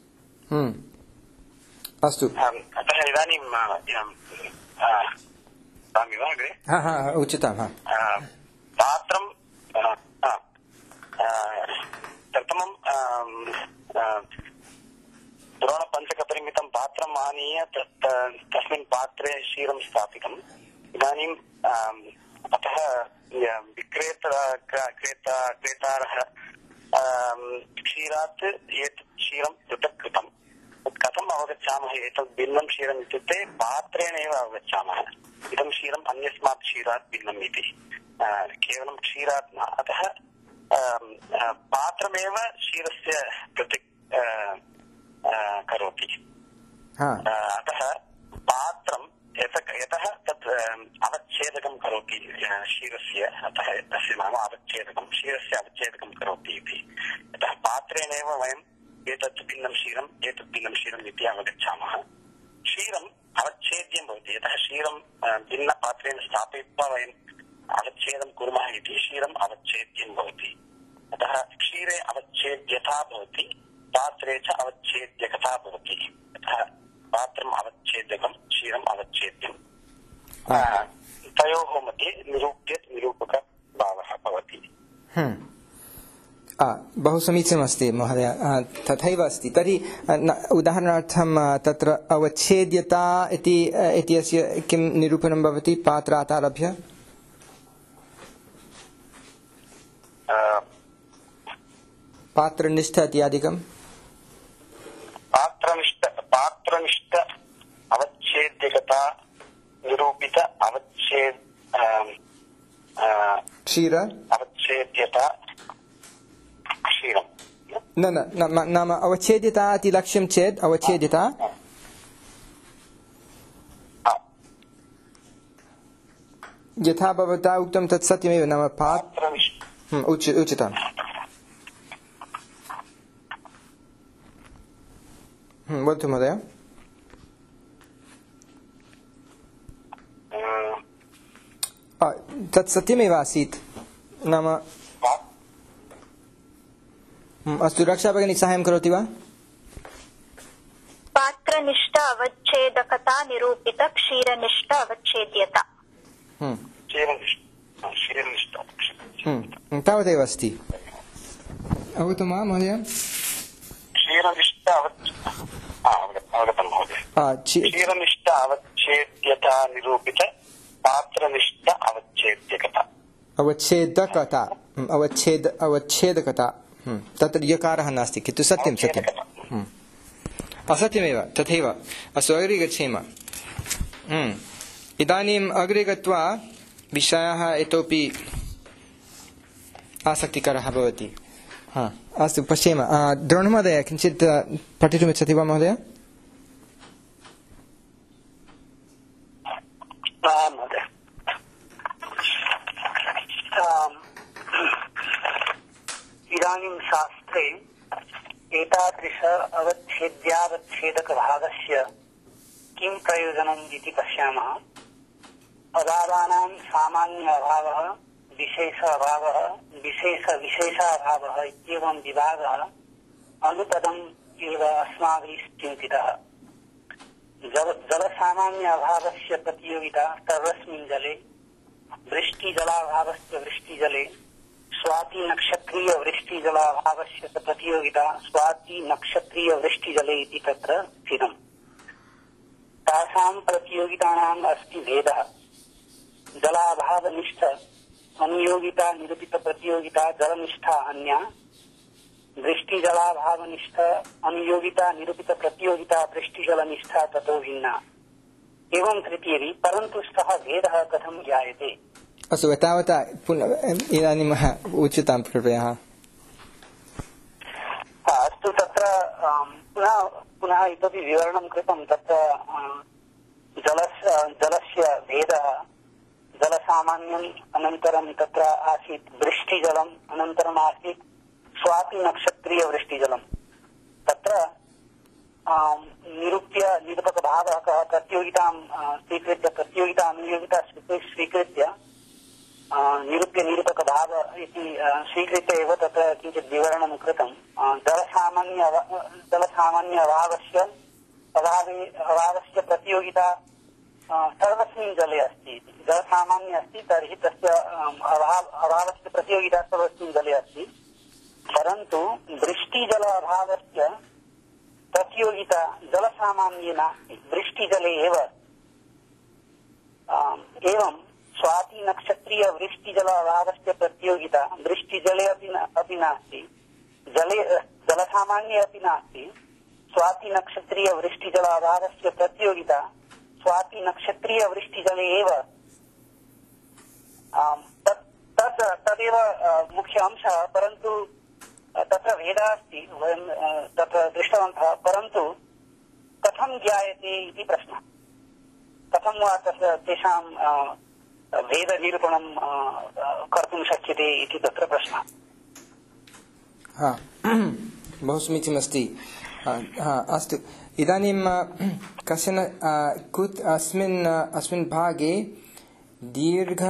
अस्तु अतः इदानीं उचितं पात्रं प्रथमं द्रोणपञ्चकपरिमितं पात्रम् आनीय तस्मिन् पात्रे क्षीरं स्थापितम्। इदानीं अतः विक्रेता क्रेता क्रेतारः क्षीरात् एतत् क्षीरं पृथक् कृतं। कथम् अवगच्छामः एतत् भिन्नं क्षीरम् इत्युक्ते पात्रेण एव अवगच्छामः। इदं क्षीरम् अन्यस्मात् क्षीरात् भिन्नम् इति केवलं क्षीरात् न। अतः पात्रमेव क्षीरस्य पृथक् करोति। अतः पात्रं यतः तत् अवच्छेदकं करोति क्षीरस्य, अतः तस्य नाम अवच्छेदकं, क्षीरस्य अवच्छेदकं करोति इति। अतः पात्रेणैव वयम् एतत् भिन्नं क्षीरम् एतत् भिन्नं क्षीरम् इति अवगच्छामः। क्षीरम् अवच्छेद्यं भवति। यतः क्षीरं भिन्नपात्रेण स्थापयित्वा वयम् अवच्छेदं कुर्मः इति क्षीरम् अवच्छेद्यं भवति। अतः क्षीरे अवच्छेद्यता भवति, पात्रे च अवच्छेद्यकता भवति। अतः पात्रम् अवच्छेद्यकं, क्षीरम् अवच्छेद्यं। तयोः मध्ये निरूप्य निरूपकभावः भवति। बहु समीचीनमस्ति महोदय। तथैव अस्ति। तर्हि उदाहरणार्थं तत्र अवच्छेद्यता इति अस्य किं निरूपणं भवति पात्रात् आरभ्य? पात्रनिष्ठ इत्यादिकं पात्रनिष्ठ पात्रनिष्ठ अवच्छेद्यकता निरूपित अवच्छेद क्षीर अवच्छेद्यता क्षीरं न न नाम अवच्छेद्यता इति लक्ष्यं चेत् अवच्छेद्यता यथा भवता उक्तं तत् सत्यमेव नाम पात्रनिष्ठ उचितम् वदतु महोदय तत् सत्यमेव आसीत् नाम अस्तु रक्षा भगिनी साहाय्यं करोति वा पात्रनिष्ठ अवच्छेदकता निरूपित क्षीरनिष्ठ अवच्छेद्यता तावदेव अस्ति अवगतं वा महोदय क्षीरनिष्ठ अवगतं महोदय क्षीरनिष्ठ अवच्छेद्यता निरूपित पात्रनिष्ठ अवच्छेद्यकता अवच्छेदकता अवच्छेद अवच्छेदकता तत्र यकारः नास्ति किन्तु सत्यं सत्यम् असत्यमेव तथैव अस्तु अग्रे गच्छेम इदानीम् अग्रे गत्वा विषयः इतोपि आसक्तिकरः भवति हा अस्तु पश्येम द्रोणमहोदय किञ्चित् पठितुमिच्छति वा महोदय इदानीं शास्त्रे एतादृश अवच्छेद्यावच्छेदकभागस्य किं प्रयोजनम् इति पश्यामः। अभावानां सामान्य अभावः विशेष अभावः विशेष विशेषाभावः इत्येवं विभागः अनुपदम् एव अस्माभिः चिन्तितः। जलसामान्य अभावस्य प्रतियोगिता सर्वस्मिन् जले वृष्टिजलाभावस्य वृष्टिजले स्वाति नक्षत्रीय वृष्टिजलाभावस्य प्रतियोगिता स्वाति नक्षत्रीय वृष्टिजले इति तत्र स्थितम्। तासां प्रतियोगितानाम् अस्ति भेदः। जलाभावनिष्ठ अनियोगिता निरूपित प्रतियोगिता जलनिष्ठा अन्या वृष्टिजलाभावनिष्ठ अनियोगिता निरूपित प्रतियोगिता वृष्टिजलनिष्ठा ततो भिन्ना एवं तृतीयेरि परन्तु सः भेदः कथं ज्ञायते। अस्तु तावता इदानीम् उच्यतां कृपया। अस्तु तत्र पुनः पुनः इतोपि विवरणं कृतं। तत्र जलस्य जलस्य भेदः जलसामान्यम् अनन्तरं तत्र आसीत् वृष्टिजलम् अनन्तरम् आसीत् स्वाति नक्षत्रीय वृष्टिजलम्। तत्र निरूप्य निरूपकभावः कः प्रतियोगितां स्वीकृत्य प्रतियोगिता अनुयोगिता स्वीकृत्य निरूप्य निरूपकभाव इति स्वीकृत्य एव तत्र किञ्चित् विवरणं कृतं। जलसामान्य जलसामान्य अभावस्य अभावे अभावस्य प्रतियोगिता सर्वस्मिन् जले अस्ति। जलसामान्य अस्ति तर्हि तस्य अभाव अभावस्य प्रतियोगिता सर्वस्मिन् जले अस्ति। परन्तु वृष्टिजल अभावस्य प्रतियोगिता जलसामान्ये नास्ति, वृष्टिजले एव। एवं स्वाति नक्षत्रीय वृष्टिजल अभावस्य प्रतियोगिता वृष्टिजले अपि नास्ति, जले जलसामान्ये अपि नास्ति। स्वाति नक्षत्रीय वृष्टिजल अभावस्य प्रतियोगिता स्वाति नक्षत्रीय वृष्टिजले एव। तत् तदेव मुख्य अंशः। परन्तु तत्र भेदः अस्ति, वयं तत्र दृष्टवन्तः। परन्तु कथं ज्ञायते इति प्रश्नः। कथं वा तस्य तेषां भेदनिरूपणं कर्तुं शक्यते इति तत्र प्रश्नः। हा बहु समीचीनमस्ति। अस्तु इदानीं कश्चन कुत् अस्मिन् अस्मिन् भागे दीर्घ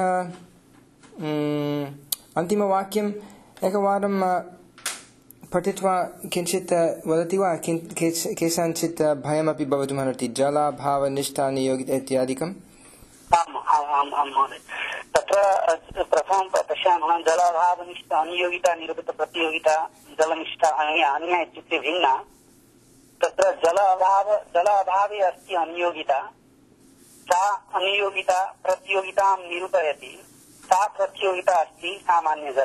अन्तिमवाक्यम् एकवारं पठित्वा किञ्चित् वदति वा? केषाञ्चित् भयमपि भवितुमर्हति जलाभावनिष्ठा नियोगिता इत्यादिकम्। आम् आम् आम् आम् महोदय। तत्र प्रथमं पश्यामः जलाभावनिष्ठा अनियोगिता निरूपित प्रतियोगिता जलनिष्ठा अन्या अन्या इत्युक्ते भिन्ना। तत्र जल अभाव जल अभावे अस्ति अनियोगिता। सा अनियोगिता प्रतियोगितां निरूपयति। सा प्रतियोगिता अस्ति सामान्यजले।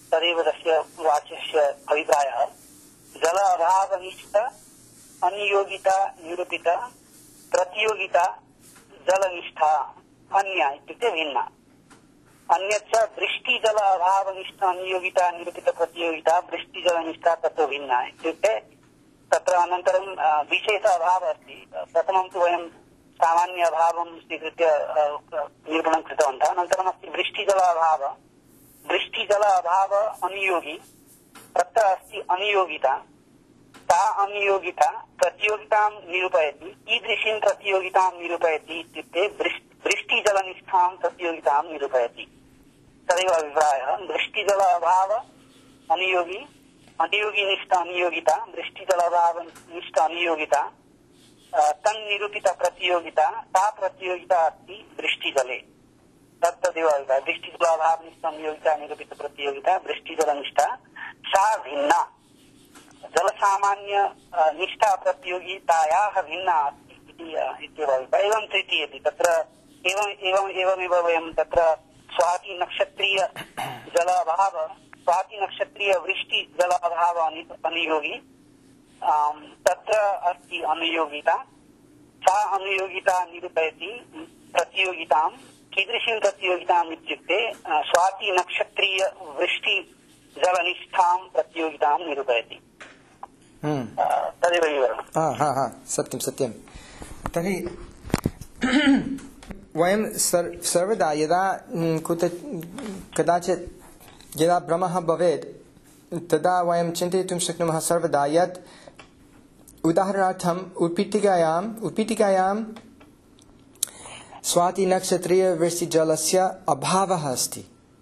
तदेव तस्य वाक्यस्य अभिप्रायः। जल अभावनिष्ठ अनियोगिता निरूपिता प्रतियोगिता जलनिष्ठा अन्या इत्युक्ते भिन्ना। अन्यच्च वृष्टिजल अभावनिष्ठ अनियोगिता निरूपित प्रतियोगिता वृष्टिजलनिष्ठा तत्तु भिन्ना इत्युक्ते तत्र अनन्तरं विशेष अभावः अस्ति। प्रथमं तु वयं सामान्य अभावं स्वीकृत्य निरूपणं कृतवन्तः। अनन्तरम् अस्ति वृष्टिजल अभाव। वृष्टिजल अभाव अनियोगी तत्र अस्ति अनियोगिता। सा अनियोगिता प्रतियोगितां निरूपयति। कीदृशीं प्रतियोगितां निरूपयति इत्युक्ते वृष्टिजलनिष्ठां प्रतियोगितां निरूपयति। तदेव अभिप्रायः। वृष्टिजल अभाव अनियोगी अनियोगिनिष्ठ अनियोगिता वृष्टिजल अभाव निष्ठ अनियोगिता तन्निरूपित प्रतियोगिता सा प्रतियोगिता अस्ति वृष्टिजले। तत्तदेव अभिप्रायः। वृष्टिजल अभाव निष्ठ अनियोगिता निरूपित प्रतियोगिता वृष्टिजलनिष्ठा सा भिन्ना। जल सामान्य निष्ठा प्रतियोगितायाः भिन्ना अस्ति इत्येव अभिप्रायः। एवं तृतीयति तत्र एवं एवं एवमेव वयं तत्र स्वाति नक्षत्रीय जल अभाव स्वाति नक्षत्रीय वृष्टि जल अभाव अनियोगी तत्र अस्ति अनुयोगिता। सा अनुयोगिता निरूपयति प्रतियोगितां। कीदृशीं प्रतियोगिताम् इत्युक्ते स्वाति नक्षत्रीय वृष्टि जलनिष्ठां प्रतियोगितां निरूपयति। तदेव विवरणम्। सत्यं सत्यं। तर्हि वयं सर्वदा यदा कुत कदाचित् यदा भ्रमः भवेत् तदा वयं चिन्तयितुं शक्नुमः सर्वदा यत् उदाहरणार्थम् उत्पीठिकायाम् उत्पीठिकायां स्वातिनक्षत्रीयवृष्टिजलस्य अभावः अस्ति।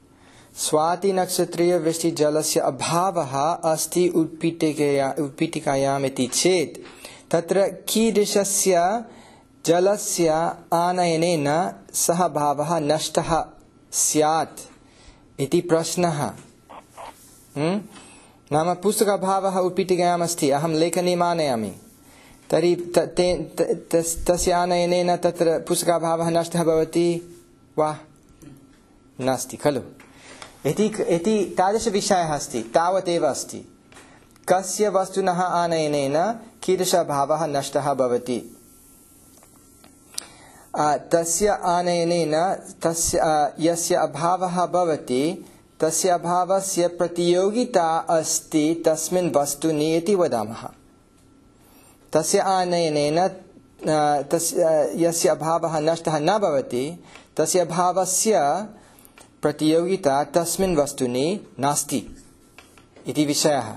स्वातिनक्षत्रीयवृष्टिजलस्य अभावः अस्ति उत्पीठिकया उत्पीठिकायाम् इति चेत् तत्र कीदृशस्य जलस्य आनयनेन सः भावः नष्टः स्यात् इति प्रश्नः। नाम पुस्तकाभावः उत्पीठिकायाम् अस्ति, अहं लेखनीम् आनयामि, तर्हि तस्य आनयनेन तत्र पुस्तकाभावः नष्टः भवति वा? नास्ति खलु। इति तादृशविषयः अस्ति। तावदेव अस्ति कस्य वस्तुनः आनयनेन कीदृशभावः नष्टः भवति। तस्य आनयनेन तस्य यस्य अभावः भवति तस्य अभावस्य प्रतियोगिता अस्ति तस्मिन् वस्तुनि इति वदामः। तस्य आनयनेन तस्य यस्य अभावः नष्टः न भवति तस्य अभावस्य प्रतियोगिता तस्मिन् वस्तुनि नास्ति इति विषयः।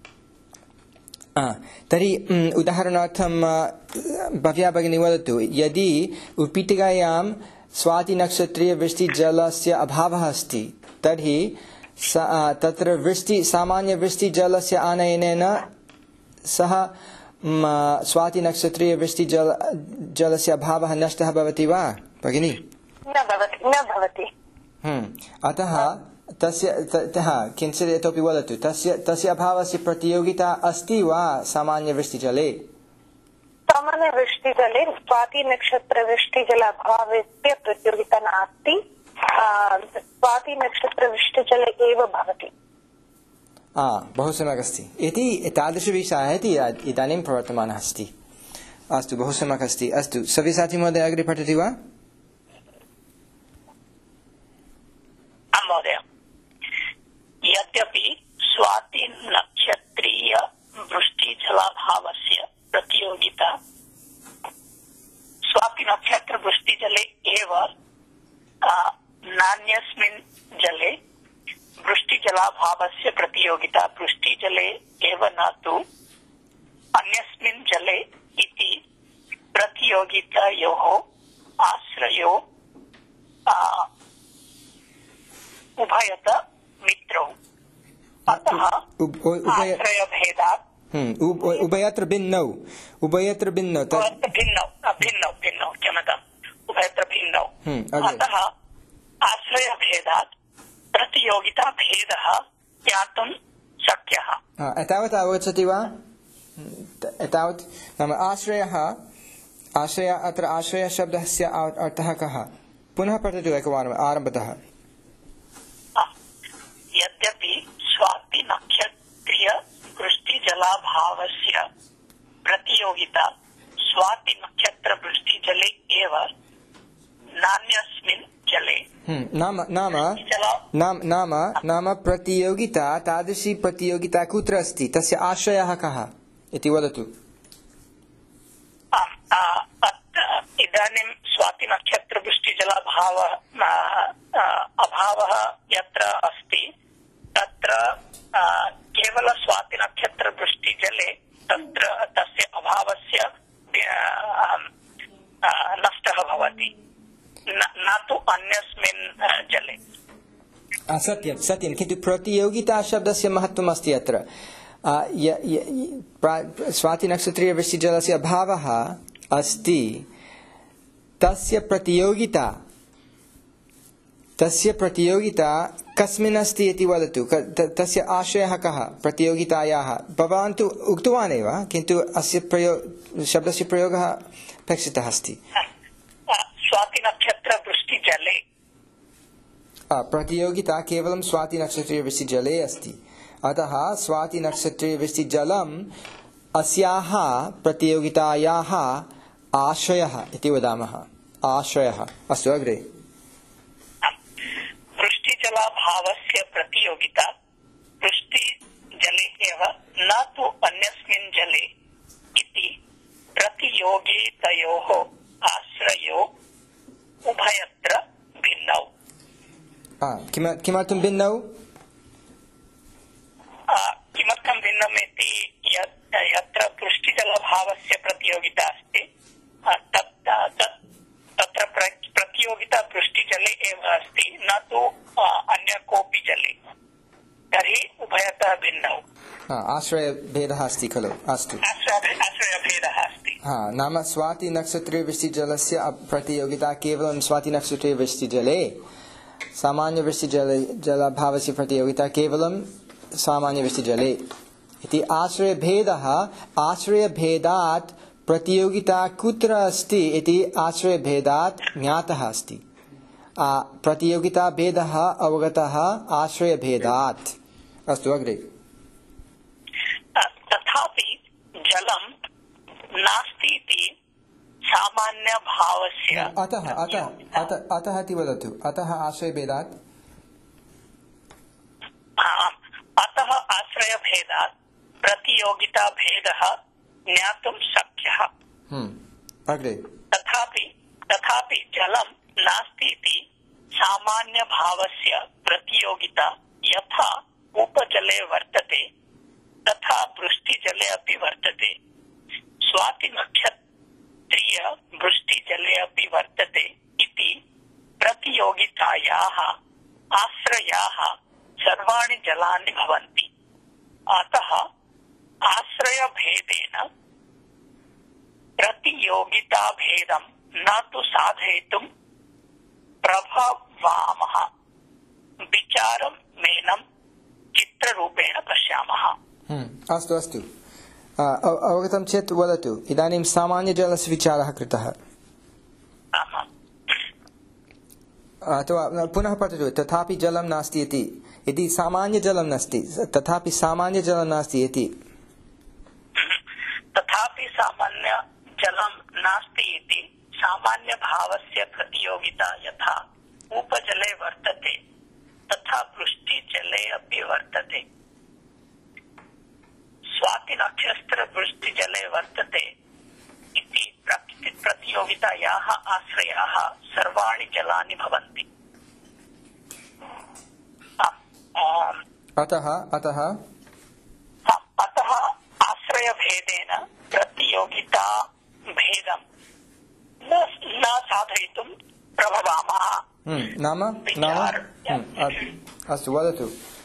तर्हि उदाहरणार्थं भव्या भगिनी वदतु, यदि उत्पीठिकायां स्वातिनक्षत्रीयवृष्टिजलस्य अभावः अस्ति तर्हि तत्र वृष्टि सामान्यवृष्टिजलस्य आनयनेन सः स्वातिनक्षत्रीयवृष्टिजल जलस्य अभावः नष्टः भवति वा भगिनी? न भवति न भवति। अतः तस्य ततः किञ्चित् इतोपि वदतु, तस्य तस्य अभावस्य प्रतियोगिता अस्ति वा सामान्यवृष्टिजले? सामान्यवृष्टिजले स्वातिनक्षत्रवृष्टिजल अभावस्य प्रतियोगिता नास्ति। स्वातिनक्षत्रवृष्टिजले एव भवति। बहु सम्यक् अस्ति। इति एतादृशविषयः इति इदानीं प्रवर्तमानः अस्ति। अस्तु, बहु सम्यक् अस्ति। अस्तु, सव्यसाची महोदय अग्रे पठति वा? महोदय, यद्यपि स्वातिनक्षत्रीय वृष्टिजलाभावस्य प्रतियोगिता स्वातिनक्षत्रवृष्टिजले एव नान्यस्मिन् जले वृष्टिजलाभावस्य प्रतियोगिता वृष्टिजले एव न तु अन्यस्मिन् जले इति प्रतियोगितयोः आश्रयो उभयत मित्रौ। अतः आश्रयभेदात् उभयत्र भिन्नौ उभयत्र भिन्नौ भिन्नौ भिन्नौ भिन्नौ क्षम्यताम् उभयत्र भिन्नौ। अतः आश्रयभेदात् प्रतियोगिताभेदः ज्ञातुं शक्यः। एतावत् अवगच्छति वा? एतावत् नाम आश्रयः आश्रय अत्र आश्रयशब्दस्य अर्थः कः? पुनः पठतु एकवारम् आरम्भतः। यद्यपि वृष्टिजलाभावस्य प्रतियोगिता स्वाति नक्षत्र वृष्टिजले एव नान्यस्मिन् जले नाम नाम नाम नाम नाम प्रतियोगिता तादृशी प्रतियोगिता कुत्र अस्ति तस्य आश्रयः कः इति वदतु। इदानीं स्वाति नक्षत्र वृष्टिजलाभाव अभावः यत्र अस्ति तत्र केवल स्वाति नक्षत्र वृष्टिजले तत्र तस्य अभावस्य नष्टः भवति न तु अन्यस्मिन् जले। सत्यं सत्यं किन्तु प्रतियोगिता शब्दस्य महत्त्वम् अस्ति अत्र। स्वातिनक्षत्रीय वृष्टिजलस्य अभावः अस्ति तस्य प्रतियोगिता तस्य प्रतियोगिता कस्मिन् अस्ति इति वदतु। तस्य आशयः कः प्रतियोगितायाः? भवान् तु उक्तवान् एव किन्तु अस्य प्रयोग शब्दस्य प्रयोगः अपेक्षितः अस्ति। स्वाति नक्षत्र वृष्टिजले प्रतियोगिता केवलं स्वाति नक्षत्रीय वृष्टिजले अस्ति। अतः स्वाति नक्षत्रीय वृष्टिजलम् अस्याः प्रतियोगितायाः आश्रयः इति वदामः। आश्रयः। अस्तु अग्रे। वृष्टिजलाभावस्य प्रतियोगिता वृष्टिजले एव न तु अन्यस्मिन् जले इति प्रतियोगितयोः आश्रयो उभयत्र भिन्नौ। किमर्थं भिन्नौ? किमर्थं भिन्नम् इति यत्र वृष्टिजलभावस्य प्रतियोगिता अस्ति तत्र प्रतियोगिता वृष्टिजले एव अस्ति न तु अन्य कोऽपि जले, तर्हि उभयतः भिन्नौ। आश्रयभेदः अस्ति खलु? अस्तु, आश्रयभेदः अस्ति। नाम स्वाति नक्षत्रीय वृष्टिजलस्य प्रतियोगिता केवलं स्वाति नक्षत्रीय वृष्टिजले, सामान्य वृष्टिजले जलभावस्य प्रतियोगिता केवलं सामान्य वृष्टिजले इति आश्रयभेदः। आश्रयभेदात् प्रतियोगिता कुत्र अस्ति इति आश्रयभेदात् ज्ञातः अस्ति। प्रतियोगिता भेदः अवगतः आश्रयभेदात्। अस्तु अग्रे। तथापि जलं नास्ति इति सामान्य भावस्य अतः अतः अतः अतः इति वदतु। अतः आश्रयभेदात् अतः आश्रयभेदात् प्रतियोगिता भेदः ज्ञातुं शक्यः। अग्रे। तथापि तथापि जलं नास्ति इति सामान्य भावस्य प्रतियोगिता यथा उपजले वर्तते तथा वृष्टिजले अपि वर्तते। स्वाति नक्षत्रीय वृष्टिजले अपि वर्तते इति प्रतियोगितायाः आश्रयाः सर्वाणि जलानि भवन्ति। अतः आश्रयभेदेन प्रतियोगिताभेदं न तु साधयितुं प्रभवामः, विचारं मेनं चित्ररूपेण पश्यामः। अस्तु अस्तु, अवगतं चेत् वदतु। इदानीं सामान्यजलस्य विचारः कृतः अथवा पुनः पठतु। तथापि जलं नास्ति इति यदि सामान्यजलं नास्ति, तथापि सामान्यजलं नास्ति इति। तथापि सामान्यजलं नास्ति इति सामान्य भावस्य प्रतियोगिता यथा उपजले वर्तते तथा वृष्टिजले अपि वर्तते। स्वाति नक्षत्र वृष्टिजले वर्तते इति प्रतियोगितायाः आश्रयाः सर्वाणि जलानि भवन्ति। अतः अतः अतः आश्रयभेदेन प्रतियोगिता भेदं न साधयितुं प्रभवामः। नाम नाम अस्तु वदतु।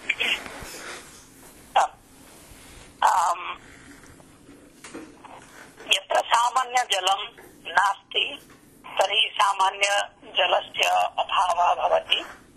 यत्र सामान्यजलं नास्ति तर्हि सामान्यजलस्य अभावः भवति।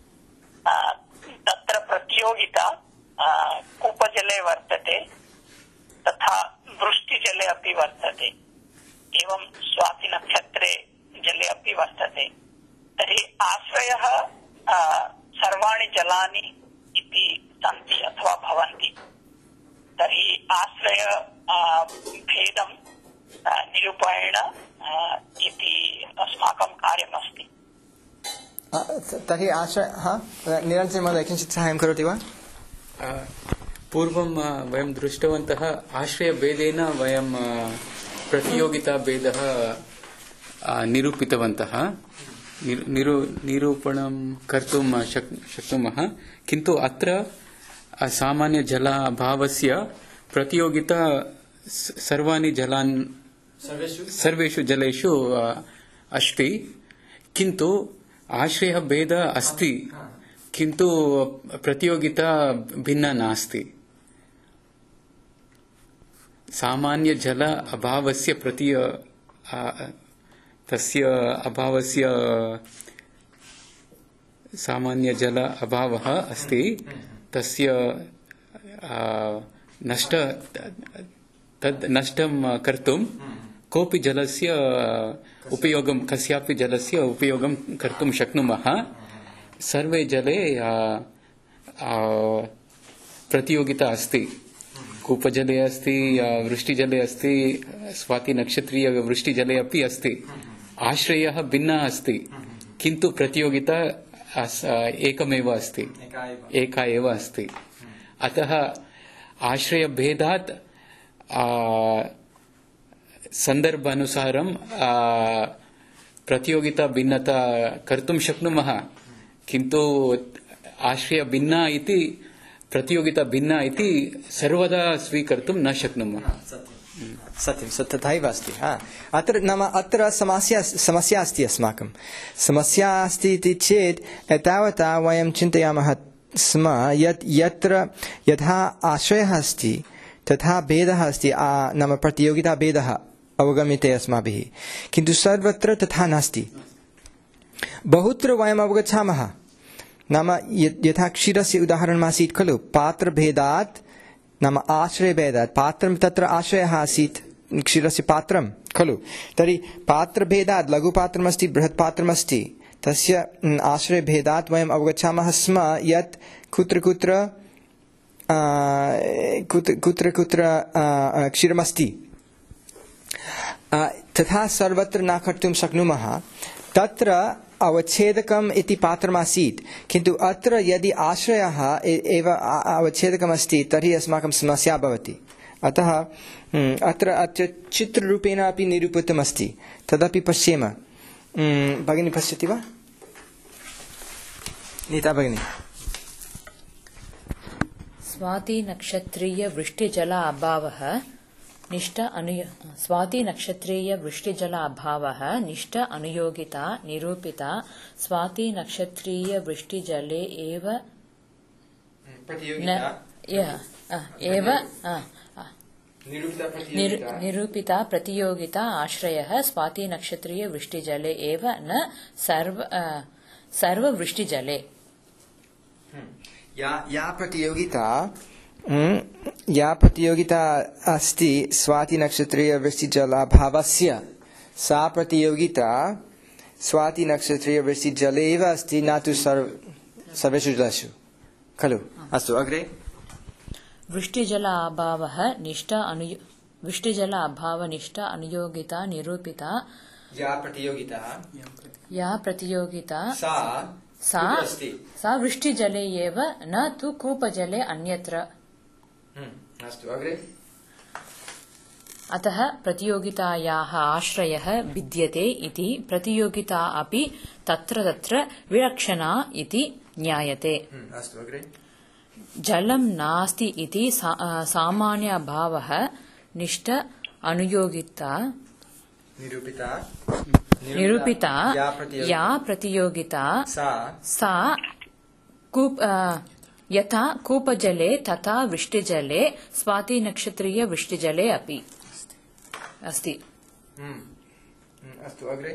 तत्र प्रतियोगिता कूपजले वर्तते तथा वृष्टिजले अपि वर्तते, एवं स्वाति नक्षत्रे जले अपि वर्तते। तर्हि आश्रयः सर्वाणि जलानि इति सन्ति अथवा भवन्ति। तर्हि आश्रय भेदं निरूपयेण इति अस्माकं कार्यमस्ति। तर्हि आश्रय हा निरञ्जन महोदय किञ्चित् साहाय्यं करोति वा? पूर्वं वयं दृष्टवन्तः आश्रयभेदेन वयं प्रतियोगिताभेदः निरूपितवन्तः, निरू निरूपणं कर्तुं शक्नुमः। किन्तु अत्र सामान्यजलाभावस्य प्रतियोगिता सर्वाणि जलान् सर्वेषु जलेषु अस्ति, किन्तु आश्रयभेदः अस्ति, किन्तु प्रतियोगिता भिन्ना नास्ति। सामान्यजल अभावस्य प्रति तस्य अभावस्य सामान्यजल अभावः अस्ति, तस्य नष्ट तद् नष्टं कर्तुं कोऽपि जलस्य उपयोगं कस्यापि जलस्य उपयोगं कर्तुं शक्नुमः। सर्वे जले प्रतियोगिता अस्ति, कूपजले अस्ति, वृष्टिजले अस्ति, स्वातिनक्षत्रीय वृष्टिजले अपि अस्ति। आश्रयः भिन्नः अस्ति, किन्तु प्रतियोगिता एकमेव अस्ति, एका एव अस्ति। अतः आश्रयभेदात् सन्दर्भानुसारं प्रतियोगिता भिन्नता कर्तुं शक्नुमः, किन्तु आश्रय भिन्ना इति प्रतियोगिता भिन्ना इति सर्वदा स्वीकर्तुं न शक्नुमः। सत्यं सत्यं तथैव अस्ति। अत्र नाम अत्र समस्या समस्या अस्ति, अस्माकं समस्या अस्ति इति चेत् एतावता वयं चिन्तयामः स्म यत् यत्र यथा आश्रयः अस्ति तथा भेदः अस्ति, नाम प्रतियोगिता भेदः अवगम्यते अस्माभिः, किन्तु सर्वत्र तथा नास्ति। बहुत्र वयम् अवगच्छामः, नाम यथा क्षीरस्य उदाहरणमासीत् खलु, पात्रभेदात् नाम आश्रयभेदात्, पात्रं तत्र आश्रयः आसीत् क्षीरस्य पात्रं खलु, तर्हि पात्रभेदात् लघुपात्रमस्ति बृहत्पात्रमस्ति, तस्य आश्रयभेदात् वयम् अवगच्छामः स्म यत् कुत्र कुत्र कुत्र कुत्र कुत्र क्षीरमस्ति। तथा सर्वत्र न कर्तुं शक्नुमः। तत्र अवच्छेदकम् इति पात्रमासीत्, किन्तु अत्र यदि आश्रयः एव अवच्छेदकमस्ति तर्हि अस्माकं समस्या भवति। अतः अत्र अत्र चित्ररूपेण अपि निरूपितमस्ति, तदपि पश्येम। भगिनी पश्यति वा? नीता भगिनी। स्वाति नक्षत्रीय वृष्टिजल अभावः निष्ठ अनुय स्वाति नक्षत्रीय वृष्टिजल अभावः निष्ठ अनुयोगिता निरूपिता स्वाति नक्षत्रीय वृष्टिजले एव एव निरूपिता प्रतियोगिता आश्रयः स्वाति नक्षत्रीय वृष्टिजले एव न सर्व सर्ववृष्टिजले। या या प्रतियोगिता या प्रतियोगिता अस्ति स्वाति नक्षत्रीय वृष्टिजलाभावस्य, सा प्रतियोगिता स्वाति नक्षत्रीय वृष्टिजले एव अस्ति, न तु सर्वेषु जलेषु खलु। अस्तु अग्रे। वृष्टिजल अभावः निष्ठ अनुयो वृष्टिजल अभावनिष्ठ अनुयोगिता निरूपिता या प्रतियोगिता या प्रतियोगिता सा सा सा वृष्टिजले एव, न तु कूपजले अन्यत्र। अस्तु अग्रे। अतः प्रतियोगितायाः आश्रयः भिद्यते इति प्रतियोगिता अपि तत्र तत्र विलक्षणा इति ज्ञायते। अस्तु अग्रे। जलं नास्ति इति सामान्यभावः निष्ठ अनुयोगिता निरूपिता निरूपिता या प्रतियोगिता सा कूप यथा कूपजले तथा वृष्टिजले स्वाति नक्षत्रीय वृष्टिजले अपि अस्ति। अस्तु अग्रे।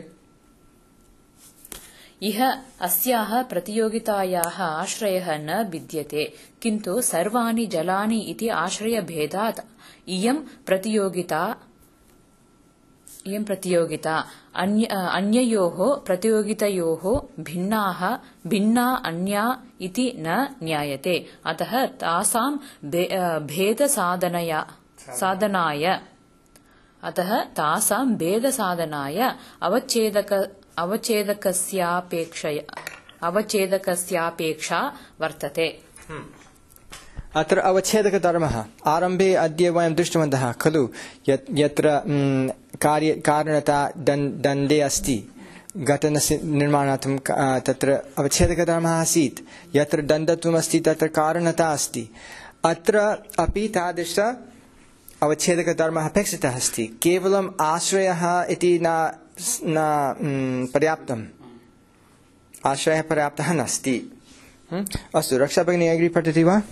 इह अस्याः प्रतियोगितायाः आश्रयः न भिद्यते, किन्तु सर्वाणि जलानि इति आश्रयभेदात् इयं प्रतियोगिता इयं प्रतियोगिता अन्य अन्ययोः प्रतियोगितयोः भिन्नाः भिन्ना अन्या इति न ज्ञायते अतः तासां भेदसाधनया साधनाय अतः तासां भेदसाधनाय अवच्छेदक अवच्छेदकस्यापेक्षया अवच्छेदकस्यापेक्षा वर्तते। अत्र अवच्छेदकधर्मः आरम्भे अद्य वयं दृष्टवन्तः खलु यत्र कार्य कारणता दण्डे अस्ति घटनस्य निर्माणार्थं तत्र अवच्छेदकधर्मः आसीत् यत्र दण्डत्वमस्ति तत्र कारणता अस्ति अत्र अपि तादृश अवच्छेदकधर्मः अपेक्षितः अस्ति केवलम् आश्रयः इति न न पर्याप्तम् आश्रयः पर्याप्तः नास्ति। अस्तु रक्षा भगिनी अग्रे पठति वा?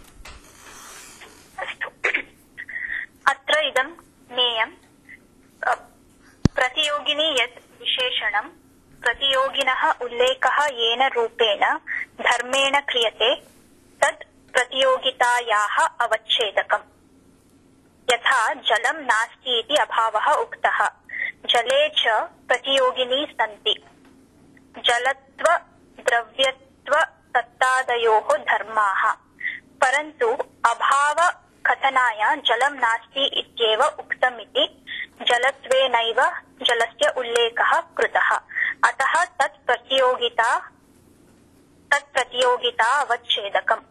अत्र इदं ज्ञेयं प्रतियोगिनी यत् विशेषणं प्रतियोगिनः उल्लेखः येन रूपेण धर्मेण क्रियते तत् प्रतियोगितायाः अवच्छेदकम्। यथा जलं नास्ति इति अभावः उक्तः जले च प्रतियोगिनी सन्ति जलत्व द्रव्यत्व सत्तादयोः धर्माः परन्तु अभाव कथनाय जलं नास्ति इत्येव उक्तमिति जलत्वेनैव जलस्य उल्लेखः कृतः अतः तत् प्रतियोगिता तत् प्रतियोगिता अवच्छेदकम्।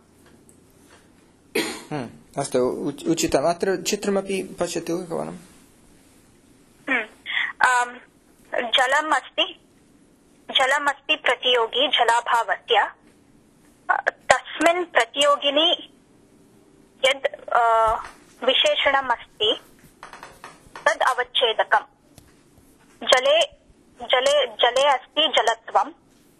अस्तु उचितम्। अत्र चित्रमपि पश्यतु एकवारम्। जलम् अस्ति जलम् अस्ति प्रतियोगी जलाभावस्य तस्मिन् प्रतियोगिनी यद् विशेषणम् अस्ति तद् अवच्छेदकम्। जले जले जले अस्ति जलत्वम्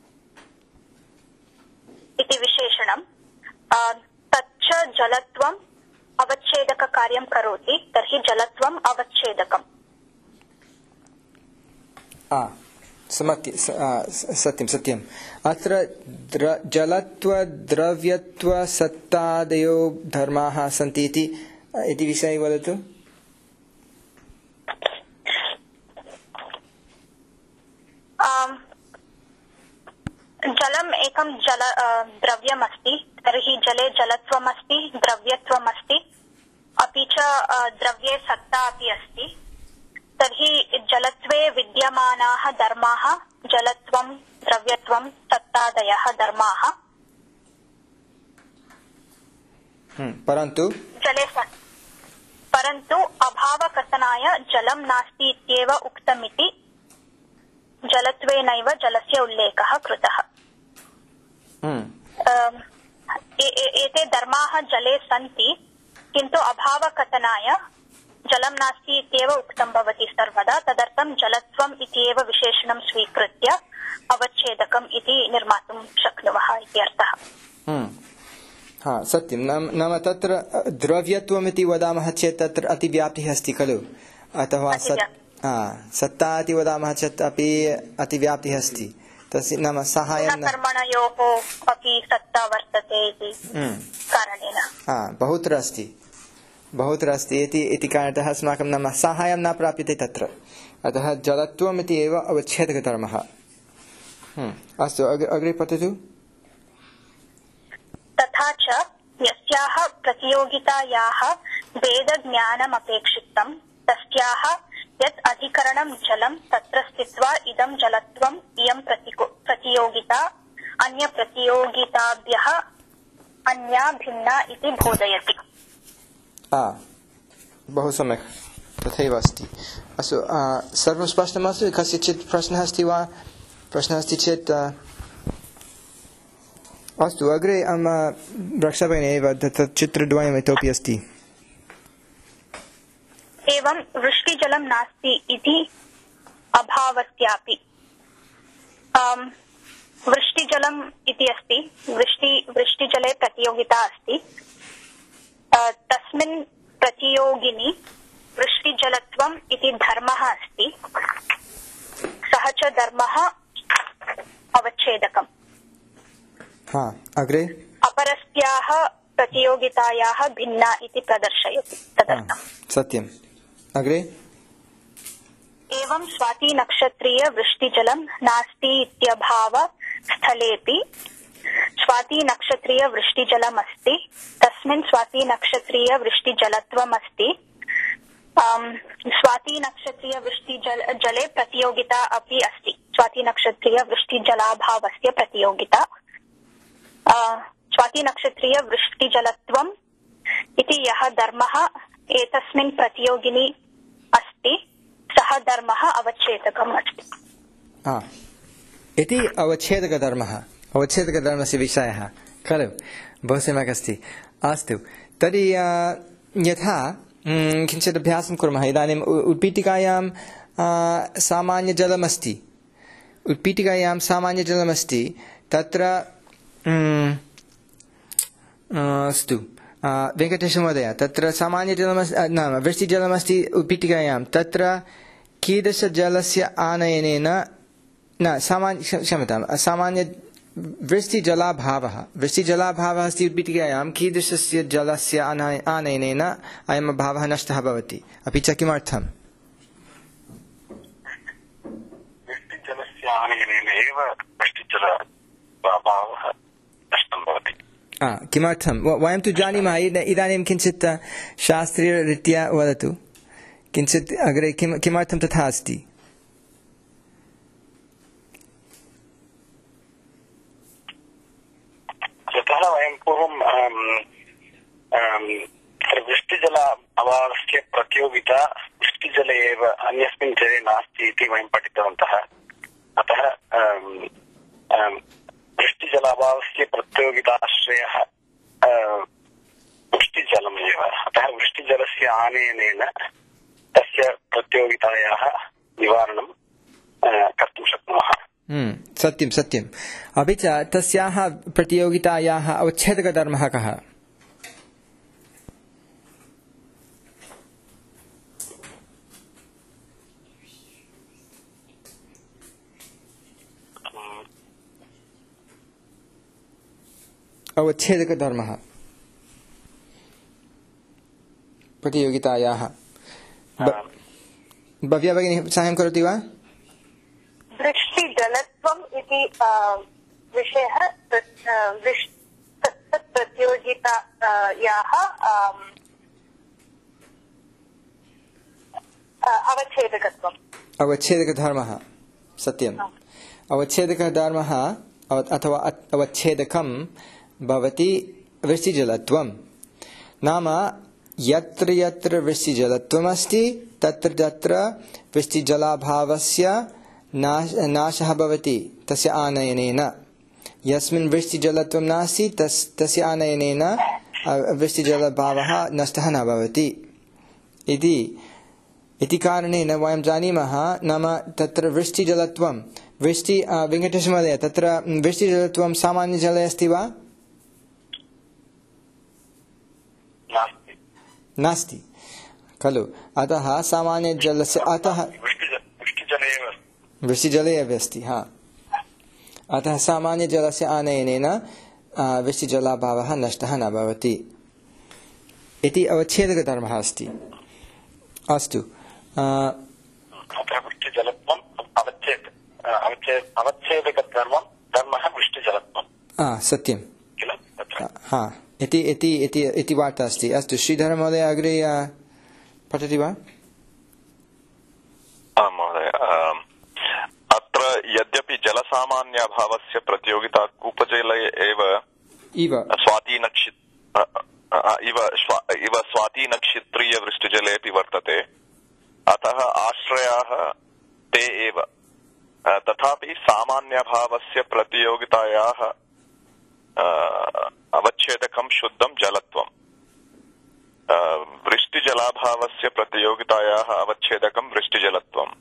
इति विशेषणम् तच्च जलत्वम् अवच्छेदककार्यं करोति तर्हि जलत्वम् अवच्छेदकम्। सत्यं सत्यम्। अत्र जलत्व द्रव्यत्व सत्तादयो धर्माः सन्ति इति इति विषये वदतु। जलम् एकं जल द्रव्यमस्ति तर्हि जले जलत्वमस्ति द्रव्यत्वमस्ति अपि च द्रव्ये सत्ता अपि अस्ति तर्हि जलत्वे विद्यमानाः धर्माः जलत्वं द्रव्यत्वं सत्तादयः धर्माः परन्तु जले परन्तु अभावकथनाय जलं नास्ति इत्येव उक्तमिति जलत्वेनैव जलस्य उल्लेखः कृतः। एते धर्माः जले सन्ति किन्तु अभावकथनाय जलं नास्ति इत्येव उक्तं भवति सर्वदा तदर्थं जलत्वम् इत्येव विशेषणं स्वीकृत्य अवच्छेदकम् इति निर्मातुं शक्नुमः इत्यर्थः। हा सत्यं। नाम तत्र द्रव्यत्वमिति वदामः चेत् तत्र अतिव्याप्तिः अस्ति खलु अथवा सत्ता इति वदामः चेत् अपि अतिव्याप्तिः अस्ति तस्य नाम साहाय्यं कर्मणयोः अपि सत्ता वर्तते इति कारणेन बहुत्र अस्ति बहुत्र अस्ति इति कारणतः अस्माकं नाम साहाय्यं न प्राप्यते तत्र अतः जलत्वमिति एव अवच्छेदकधर्मः। अस्तु अग्रे पठतु। तथा च यस्याः प्रतियोगितायाः वेदज्ञानमपेक्षितं तस्याः यत् अधिकरणं जलं तत्र स्थित्वा इदं जलत्वम् इयं प्रतियोगिता अन्यप्रतियोगिताभ्यः अन्या भिन्ना इति बोधयति। बहु सम्यक् तथैव अस्ति। अस्तु सर्वं स्पष्टमस्ति? कस्यचित् प्रश्नः अस्ति वा? प्रश्नः अस्ति चेत् अस्तु अग्रे रक्षाभगिनी एव तत् चित्रद्वयम् इतोपि अस्ति। एवं वृष्टिजलं नास्ति इति अभावस्यापि वृष्टिजलम् इति अस्ति वृष्टि वृष्टिजले प्रतियोगिता अस्ति तस्मिन् प्रतियोगिनी वृष्टिजलत्वम् इति धर्मः अस्ति सः च धर्मः अवच्छेदकम्। हा अग्रे अपरस्याः प्रतियोगितायाः भिन्ना इति प्रदर्शयति तदर्थम्। सत्यम्। अग्रे एवं स्वातिनक्षत्रीय वृष्टिजलं नास्ति इत्यभाव स्थलेऽपि स्वातिनक्षत्रीय वृष्टिजलमस्ति तस्मिन् स्वातिनक्षत्रीय वृष्टिजलत्वमस्ति स्वातिनक्षत्रीय वृष्टिजल जले प्रतियोगिता अपि अस्ति स्वातिनक्षत्रीय वृष्टिजलाभावस्य प्रतियोगिता स्वातिनक्षत्रीय वृष्टिजलत्वम् इति यः धर्मः एतस्मिन् प्रतियोगिनी अस्ति सः धर्मः अवच्छेदकम् अस्ति इति अवच्छेदकधर्मः अवच्छेदकधर्मस्य विषयः खलु बहु सम्यक् अस्ति अस्तु तर्हि यथा किञ्चित् अभ्यासं कुर्मः इदानीम् उत्पीठिकायां सामान्यजलमस्ति उत्पीठिकायां सामान्यजलमस्ति तत्र अस्तु वेङ्कटेशमहोदय तत्र सामान्यजलमस्ति नाम वृष्टिजलमस्ति उत्पीठिकायां तत्र कीदृशजलस्य आनयनेन न सामान्य क्षम्यतां सामान्य वृष्टिजलाभावः वृष्टिजलाभावः अस्ति उत्पीठिकायां कीदृशस्य जलस्य आनयनेन अयम् अभावः नष्टः भवति अपि च किमर्थम् वृष्टिजलस्य आनयनेन एव वृष्टिजलाभावः नष्टं भवति किमर्थं वयं तु जानीमः इदानीं किञ्चित् शास्त्रीयरीत्या वदतु किञ्चित् अग्रे किं किमर्थं तथा अस्ति यतः वयं पूर्वं वृष्टिजल अभावस्य प्रतियोगिता वृष्टिजले एव अन्यस्मिन् जले नास्ति इति वयं पठितवन्तः अतः वृष्टिजल अभावस्य प्रतियोगिताश्रयः वृष्टिजलम् एव अतः वृष्टिजलस्य आनयनेन तस्य प्रतियोगितायाः निवारणं कर्तुं शक्नुमः सत्यं सत्यम् अपि च तस्याः प्रतियोगितायाः अवच्छेदकधर्मः कः अवच्छेदकधर्मः प्रतियोगितायाः भव्या भगिनी साहाय्यं करोति वा वृष्टिजलत्वम् इति विषयः प्रतियोगितायाः अवच्छेदकत्वम् अवच्छेदकधर्मः सत्यम् अवच्छेदकधर्मः अथवा अवच्छेदकं भवति वृष्टिजलत्वं नाम यत्र यत्र वृष्टिजलत्वमस्ति तत्र तत्र वृष्टिजलाभावस्य नाशः भवति तस्य आनयनेन यस्मिन् वृष्टिजलत्वं नास्ति तस् तस्य आनयनेन वृष्टिजलभावः नष्टः न भवति इति इति कारणेन वयं जानीमः नाम तत्र वृष्टिजलत्वं वृष्टि वेङ्कटेशमहोदय तत्र वृष्टिजलत्वं सामान्यजले अस्ति वा नास्ति खलु अतः सामान्यजलस्य अतः वृष्टिजले एव अस्ति हा अतः सामान्यजलस्य आनयनेन वृष्टिजलाभावः नष्टः न भवति इति अवच्छेदकधर्मः अस्ति अस्तु सत्यं हा इति इति इति इति वार्ता अस्ति अस्तु श्रीधर महोदय अग्रे पठति वा महोदय अत्र यद्यपि जलसामान्याभावस्य प्रतियोगिता कूपजले एव इव स्वातिनक्षि इव इव स्वातिनक्षत्रीयवृष्टिजलेऽपि वर्तते अतः आश्रयाः ते एव तथापि सामान्याभावस्य प्रतियोगितायाः अवच्छेदकं शुद्धं जलत्वम् वृष्टिजलाभावस्य प्रतियोगितायाः अवच्छेदकं वृष्टिजलत्वम्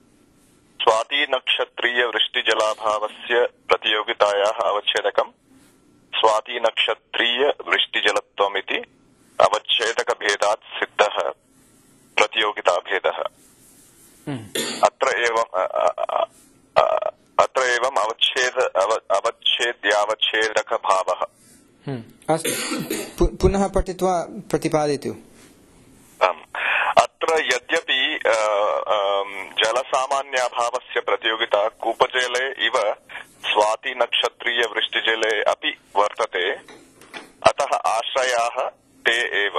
स्वातिनक्षत्रीयवृष्टिजलाभावस्य प्रतियोगितायाः अवच्छेदकं स्वातिनक्षत्रीयवृष्टिजलत्वम् इति अवच्छेदकभेदात् सिद्धः प्रतियोगिताभेदः अत्र एवं अत्र एवम् अवच्छेद अवच्छेद्यावच्छेदकभावः अस्तु पुनः पठित्वा प्रतिपादयतु अत्र यद्यपि जल जलसामान्याभावस्य प्रतियोगिता कूपजले इव स्वातिनक्षत्रीयवृष्टिजले अपि वर्तते, अतः आश्रयाः ते एव।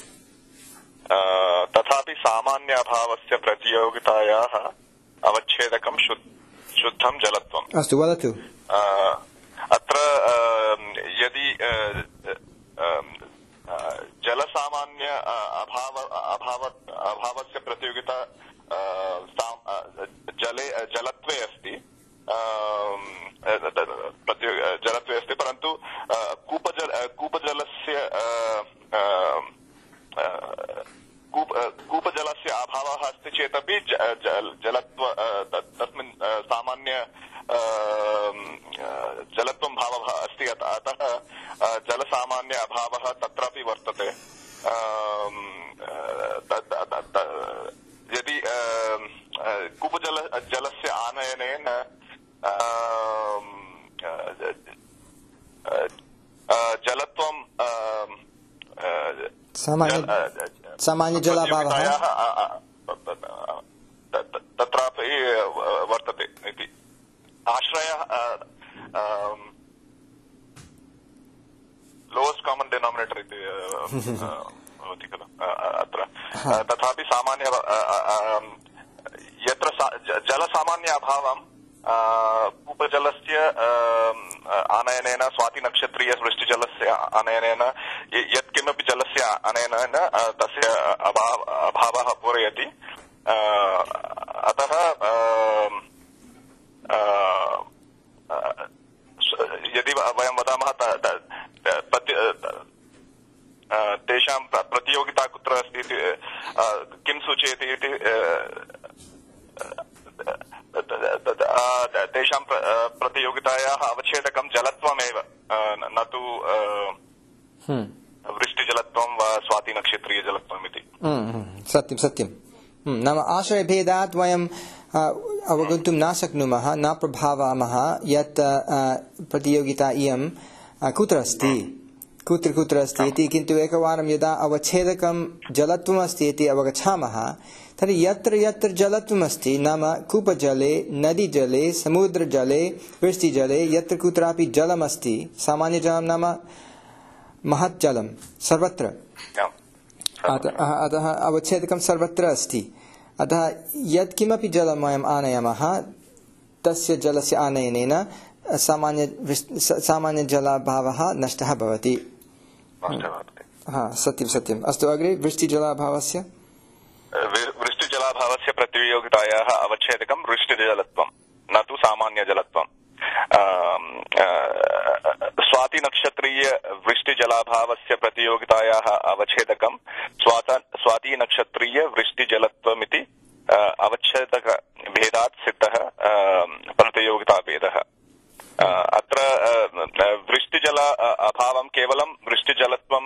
तथापि सामान्याभावस्य प्रतियोगितायाः अवच्छेदकं शुद्धं जलत्वम्। अस्तु, वदतु। अत्र यदि जलसामान्य अभाव अभाव अभावस्य प्रतियोगिता जले जलत्वे अस्ति जलत्वे अस्ति परन्तु कूपजल कूपजलस्य कूपजलस्य अभावः अस्ति चेदपि जलत्व तस्मिन् सामान्य जलत्वं भावः अस्ति, अतः जलसामान्य अभावः तत्रापि वर्तते। यदि कूपजल जलस्य आनयनेन जलत्वं सामान्य जलाभावः तत्रापि वर्तते इति आश्रयः लोवेस्ट् कामन् डिनोमिनेटर् इति भवति खलु अत्र। तथापि सामान्य यत्र जलसामान्य अभावं कूपजलस्य आनयनेन स्वातिनक्षत्रीयवृष्टिजलस्य आनयनेन यत्किमपि जलस्य आनयनेन तस्य अभावः पूरयति। अतः यदि वयं वदामः तेषां प्रतियोगिता कुत्र अस्ति इति किं सूचयति इति तेषां प्रतियोगितायाः अवच्छेदकं जलत्वमेव, न तु वृष्टिजलत्वं वा स्वातिनक्षत्रीयजलत्वम् इति। सत्यं सत्यं। नाम आश्रयभेदात् वयं अवगन्तुं न शक्नुमः, न प्रभावामः यत् प्रतियोगिता इयं कुत्र अस्ति, कुत्र कुत्र अस्ति इति। किन्तु एकवारं यदा अवच्छेदकं जलत्वमस्ति इति अवगच्छामः, तर्हि यत्र यत्र जलत्वमस्ति, नाम कूपजले, नदीजले, समुद्रजले, वृष्टिजले, यत्र कुत्रापि जलमस्ति, सामान्यजलं नाम महत् जलं सर्वत्र, अतः अवच्छेदकं सर्वत्र अस्ति। अतः यत्किमपि जलं वयम् आनयामः, तस्य जलस्य आनयनेन सामान्य सामान्यजलाभावः नष्टः भवति। हा, सत्यं सत्यम्। अस्तु, अग्रे वृष्टिजलाभावस्य वृष्टिजलाभावस्य प्रतियोगितायाः अवच्छेदकं वृष्टिजलत्वं, न तु सामान्यजलत्वम्। स्वातिनक्षत्रीयवृष्टिजलाभावस्य प्रतियोगितायाः अवच्छेदकं स्वातिनक्षत्रीयवृष्टिजलत्वमिति अवच्छेदकभेदात् सिद्धः प्रतियोगिताभेदः। अत्र वृष्टिजल अभावं केवलं वृष्टिजलत्वं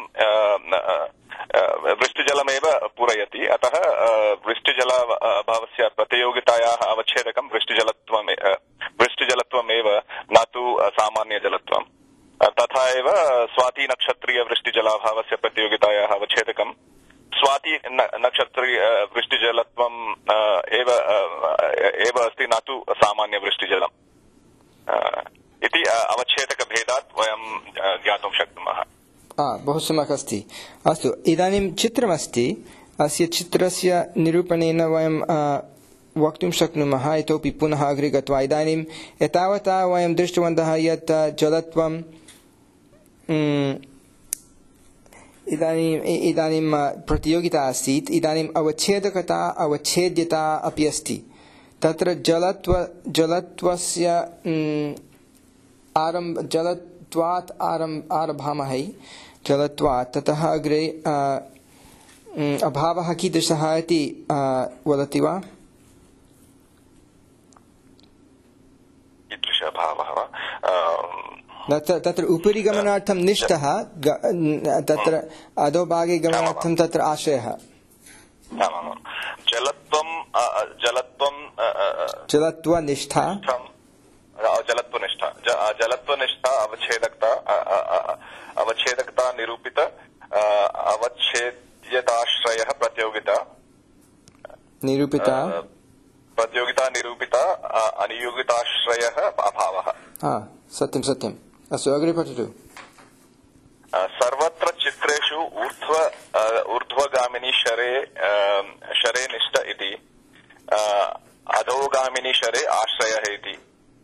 वृष्टिजलमेव पूरयति, अतः वृष्टिजल अभावस्य प्रतियोगितायाः अवच्छेदकं वृष्टिजलत्वं वृष्टिजलत्वमेव, न तु सामान्यजलत्वं। तथा एव स्वातिनक्षत्रीयवृष्टिजलाभावस्य प्रतियोगितायाः अवच्छेदकं स्वाति नक्षत्रीय वृष्टिजलत्वम् एव एव अस्ति, न तु सामान्यवृष्टिजलम् इति अवच्छेदकभेदात् वयं ज्ञातुं शक्नुमः। बहु सम्यक् अस्ति। अस्तु, इदानीं चित्रमस्ति। अस्य चित्रस्य निरूपणेन वयं वक्तुं शक्नुमः इतोपि पुनः अग्रे गत्वा। इदानीम् एतावता वयं दृष्टवन्तः यत् जलत्वं इदानीम् इदानीं प्रतियोगिता आसीत्, इदानीम् अवच्छेदकता अवच्छेद्यता अपि अस्ति। तत्र जलत्व जलत्वस्य आरम्भ जलत्वात् आरम्भ आरभामः जलत्वात्, ततः अग्रे अभावः कीदृशः इति वदति वा? तत्र उपरि गमनार्थं निष्ठः, तत्र अधोभागे गमनार्थं तत्र आश्रयः। जलत्वं जलत्वं जलत्वनिष्ठा जलत्वनिष्ठा जलत्वनिष्ठा अवच्छेदकता अवच्छेदकता निरूपित अवच्छेद्यताश्रयः प्रतियोगिता निरूपिता प्रतियोगिता निरूपित अनियोगिताश्रयः अभावः। हा सत्यं सत्यम्। अस्तु अग्रे पठतु। सर्वत्र चित्रेषु ऊर्ध्व ऊर्ध्वगामिनी शरे शरे निष्ठ इति अधोगामिनी शरे आश्रयः इति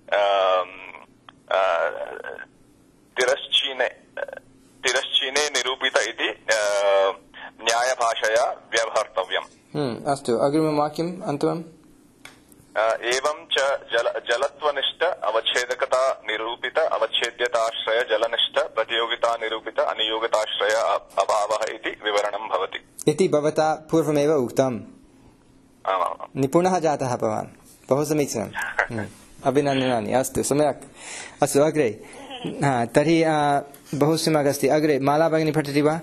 तिरश्चीने तिरश्चीने निरूपित इति न्यायभाषया व्यवहर्तव्यम्। अस्तु अग्रिमं वाक्यम् अन्तिमम्। एवं च जल जलत्वनिष्ठ अवच्छेदकता निरूपित अवच्छेद्यताश्रय जलनिष्ठ प्रतियोगिता निरूपित अनियोगिताश्रय अभावः इति विवरणं भवति इति भवता पूर्वमेव उक्तम्। निपुणः जातः भवान्, बहु समीचीनम्, अभिनन्दनानि। अस्तु सम्यक्। अस्तु अग्रे। तर्हि बहु सम्यक् अस्ति। अग्रे माला भगिनी पठति वा?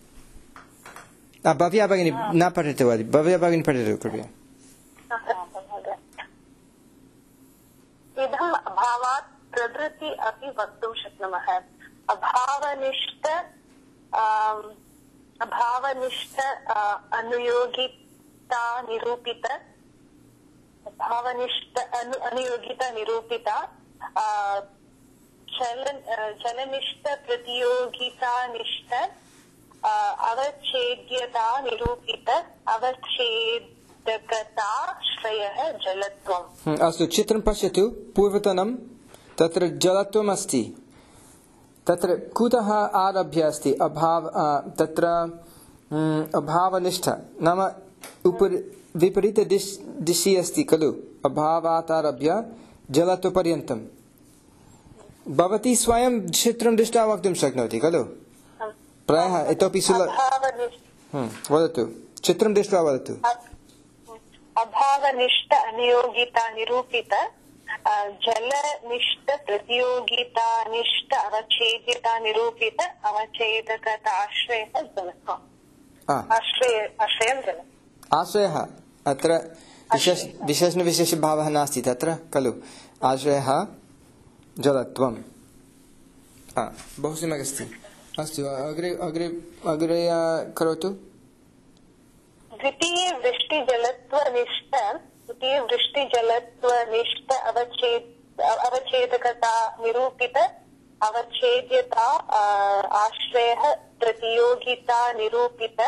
भव्या भगिनी न पठतु वा? भव्या भगिनी पठतु कृपया। इदम् अभावात् प्रवृत्ति अपि वक्तुं शक्नुमः। अभावनिष्ठ अभावनिष्ठ अनुयोगिता निरूपित अभावनिष्ठ अनुयोगिता निरूपित चलनिष्ठ प्रतियोगिता निष्ठ अवच्छेद्यता निरूपित अवच्छेदकताश्रयः जलत्वम्। अस्तु चित्रं पश्यतु। पूर्वतनं तत्र जलत्वम् अस्ति। तत्र कुतः आरभ्य अस्ति अभाव? तत्र अभावनिष्ठ नाम उपरि विपरीत दिश दिशि अस्ति खलु। अभावात् आरभ्य जलत्वपर्यन्तं भवती स्वयं चित्रं दृष्ट्वा वक्तुं शक्नोति खलु। प्रायः इतोपि सुलभं। वदतु, चित्रं दृष्ट्वा वदतु। अभावनिष्ठ अनियोगिता निरूपित जलनिष्ठ प्रतियोगिता निष्ठ अवच्छेद्यता निरूपित अवच्छेदकता आश्रयः जलत्वम्। आश्रयं जलम्। आश्रयः अत्र विशेषणविशेषभावः नास्ति तत्र खलु। आश्रयः जलत्वम्। बहु सम्यक् अस्ति। अस्तु अग्रे अग्रे अग्रे करोतु। द्वितीय वृष्टिजलत्वनिष्ठ द्वितीय वृष्टिजलत्वनिष्ठ अवच्छेद अवच्छेदकता निरूपित अवच्छेद्यता आश्रयः प्रतियोगिता निरूपित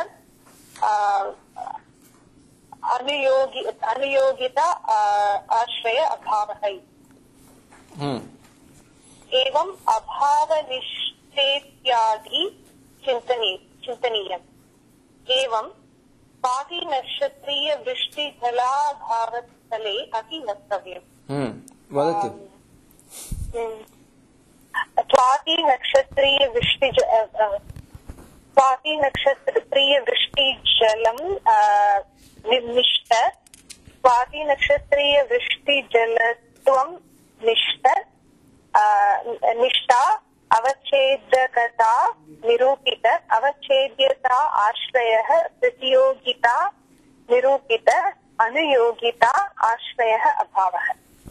अनुयोगि अनुयोगिता आश्रय अभावः। एवं अभावनिष्ठेत्यादि चिन्तनीय चिन्तनीयम्। एवं स्वाति नक्षत्रीय वृष्टि जलाभावस्थले अपि वक्तव्यम्। वदतु। स्वाति नक्षत्रीय वृष्टि स्वाति नक्षत्रीय वृष्टि जलम निष्ठ स्वाति नक्षत्रीय वृष्टि जलत्वं निष्ठ निष्ठा अवच्छेदकता निरूपित अवच्छेद्यता आश्रयः प्रतियोगिता निरूपित अनुयोगिता आश्रयः अभावः।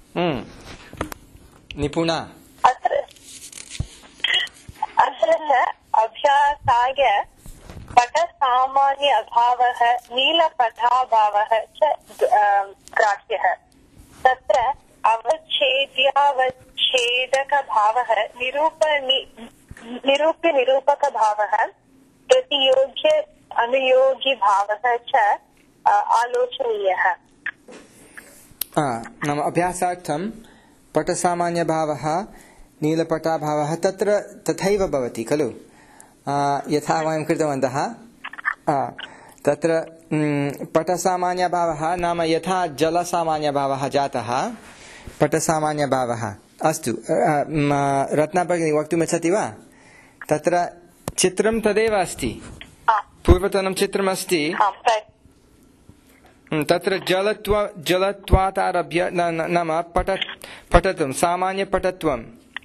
निपुणा। अत्र अत्र अभ्यासाय पटसामान्य अभावः नीलपटाभावः च ग्राह्यः। तत्र अवच्छेद्यावच्छेदक भावः निरूपणि निरूप्य निरूपक भावः प्रतियोग्य अनुयोगी भावः च आलोचनीयः। नाम अभ्यासार्थं पटसामान्यभावः नीलपटाभावः तत्र तथैव भवति खलु। यथा वयं कृतवन्तः तत्र पटसामान्यभावः नाम यथा जलसामान्यभावः जातः पटसामान्यभावः। अस्तु रत्नाभगिनी वक्तुमिच्छति वा? तत्र चित्रं तदेव अस्ति, पूर्वतनं चित्रमस्ति। तत्र जलत्व जलत्वात् आरभ्य नाम पट पटत्वं सामान्यपटत्वं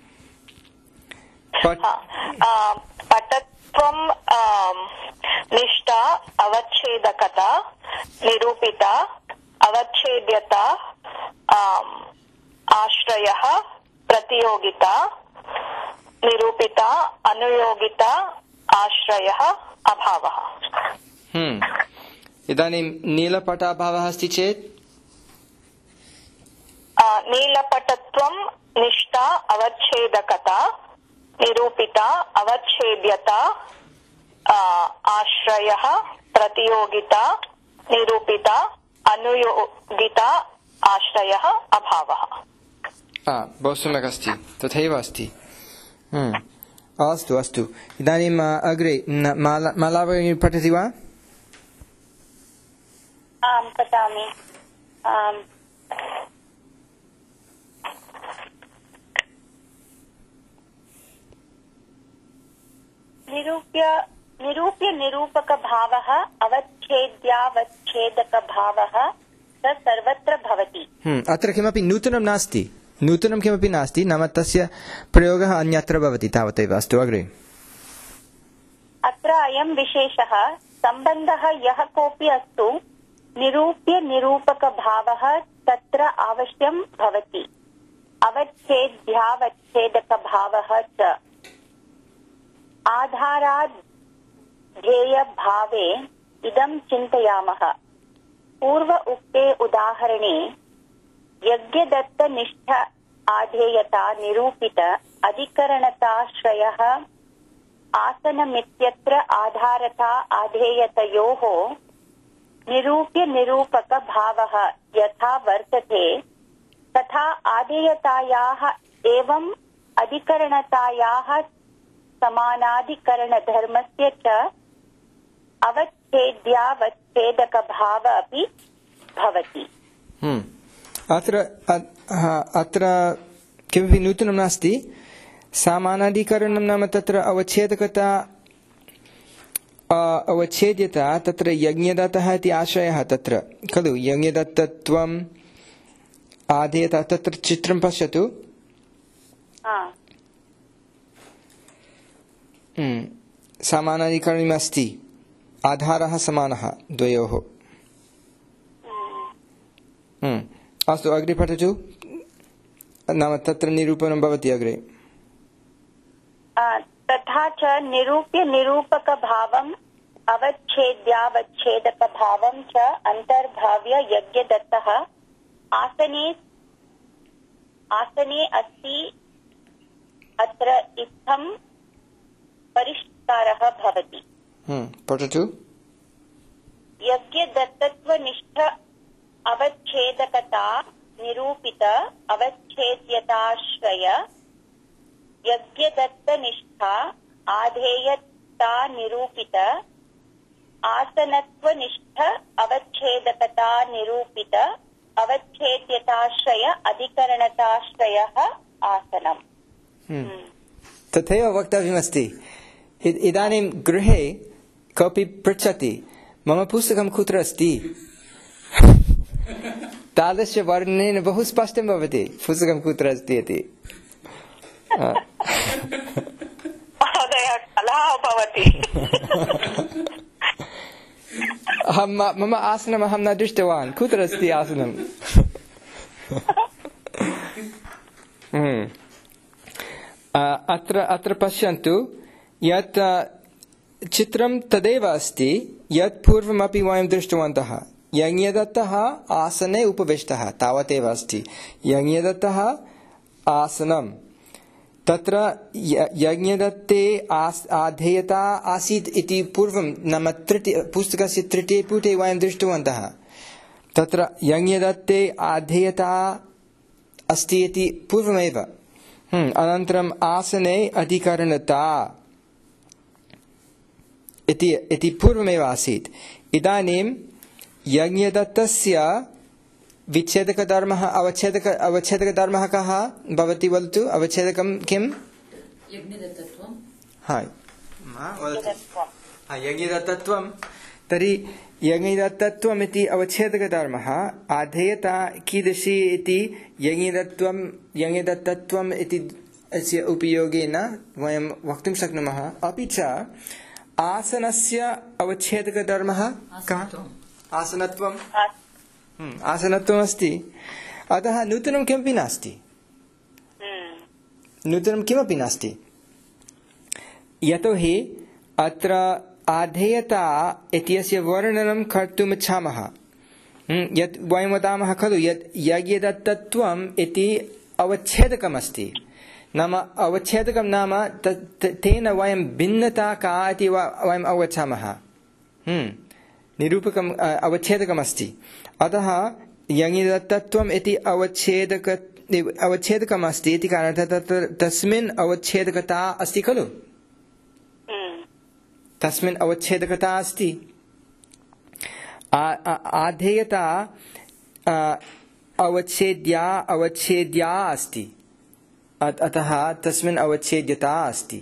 पटत्वं निष्ठा अवच्छेदकता निरूपिता अवच्छेद्यता आश्रयः प्रतियोगिता निरूपिता अनुयोगिता आश्रयः अभावः। हम्म इदानीं नीलपटाभावः अस्ति चेत् नीलपटत्वं निष्ठा अवच्छेदकता निरूपिता अवच्छेद्यता आश्रयः प्रतियोगिता निरूपिता अनुयोगिता आश्रयः अभावः। बहु सम्यक् अस्ति, तथैव अस्ति। अस्तु अस्तु, इदानीम् अग्रे माला भगिनी पठति वा? आं पठामि। निरूप्य निरूप्य निरूपकभावः अवच्छेद्यावच्छेदकभावः स सर्वत्र भवति। अत्र किमपि नूतनं नास्ति, नूतनं किमपि नास्ति, नाम तस्य प्रयोगः अन्यत्र भवति, तावदेव। अस्तु अग्रे। अत्र अयं विशेषः सम्बन्धः यः कोऽपि अस्तु निरूप्य निरूपकभावः तत्र अवश्यं भवति। अवच्छेद्यावच्छेदकभावः च आधारात् ध्येयभावे इदं चिन्तयामः। पूर्व उक्ते उदाहरणे यज्ञदत्तनिष्ठ आधेयता निरूपित अधिकरणताश्रयः आसनमित्यत्र आधारता आधेयतयोः निरूप्य निरूपकभावः यथा वर्तते तथा आधेयतायाः एवं अधिकरणतायाः समानाधिकरणधर्मस्य च अवच्छेद्यावच्छेदकभाव अपि भवति। अत्र अत्र किमपि नूतनं नास्ति। समानाधिकरणं नाम तत्र अवच्छेदकता अवच्छेद्यता तत्र यज्ञदत्तः इति आशयः तत्र खलु। यज्ञदत्तत्वम् आधेयता, तत्र चित्रं पश्यतु। समानाधिकरणम् अस्ति, आधारः समानः द्वयोः। अस्तु अग्रे पठतु, नाम तत्र निरूपणं भवति अग्रे। तथा च निरूप्य निरूपकभावम् अवच्छेद्यावच्छेदकभावं च अन्तर्भाव्य यज्ञदत्तः आसने आसने अस्ति अत्र इत्थं परिष्कारः भवति। पठतु। यज्ञदत्तत्वनिष्ठ अवच्छेदकता निरूपित अवच्छेद्यताश्रय यज्ञदत्तनिष्ठा आधेयता निरूपित आसनत्वनिष्ठ अवच्छेदकता निरूपित अवच्छेद्यताश्रय अधिकरणताश्रयः आसनम्। तथैव वक्तव्यमस्ति। इदानीं गृहे कोऽपि पृच्छति मम पुस्तकं कुत्र अस्ति, तादृशवर्णनेन बहु स्पष्टं भवति पुस्तकं कुत्र अस्ति इति। मम आसनम् अहं न दृष्टवान्, कुत्र अस्ति आसनम्? अत्र अत्र पश्यन्तु, यत् चित्रं तदेव अस्ति यत् पूर्वमपि वयं दृष्टवन्तः। यज्ञदत्तः आसने उपविष्टः, तावदेव अस्ति। यज्ञदत्तः आसनं, तत्र यज्ञदत्ते आधेयता आसीत् इति पूर्वं, नाम तृतीय पुस्तकस्य तृतीये पुटे वयं दृष्टवन्तः। तत्र यज्ञदत्ते आधेयता अस्ति इति पूर्वमेव। अनन्तरम् आसने अधिकरणता इति इति पूर्वमेव आसीत्। इदानीं यज्ञदत्तस्य विच्छेदकधर्मः अवच्छेदक अवच्छेदकधर्मः कः भवति वदतु? अवच्छेदकं किम्? यज्ञदत्तत्वं। यज्ञदत्तत्वं। तर्हि यज्ञदत्तत्वम् इति अवच्छेदकधर्मः, आधेयता कीदृशी इति यज्ञदत्त्वं यज्ञदत्तत्वम् इति अस्य उपयोगेन वयं वक्तुं शक्नुमः। अपि च आसनस्य अवच्छेदकधर्मः कः? आसनत्वम्। आसनत्वम् अस्ति। अतः नूतनं किमपि नास्ति, नूतनं किमपि नास्ति। यतोहि अत्र आधेयता इत्यस्य वर्णनं कर्तुम् इच्छामः। यत् वयं वदामः खलु यत् यज्ञदत्तत्वम् इति अवच्छेदकमस्ति नाम अवच्छेदकं नाम तेन वयं भिन्नता का इति वयम् अवगच्छामः निरूपकम् अवच्छेदकमस्ति अतः यज्ञदत्तत्वम् इति अवच्छेदक अवच्छेदकमस्ति इति कारणतः तत्र तस्मिन् अवच्छेदकता अस्ति खलु तस्मिन् अवच्छेदकता अस्ति आधेयता अवच्छेद्या अवच्छेद्या अस्ति अतः तस्मिन् अवच्छेद्यता अस्ति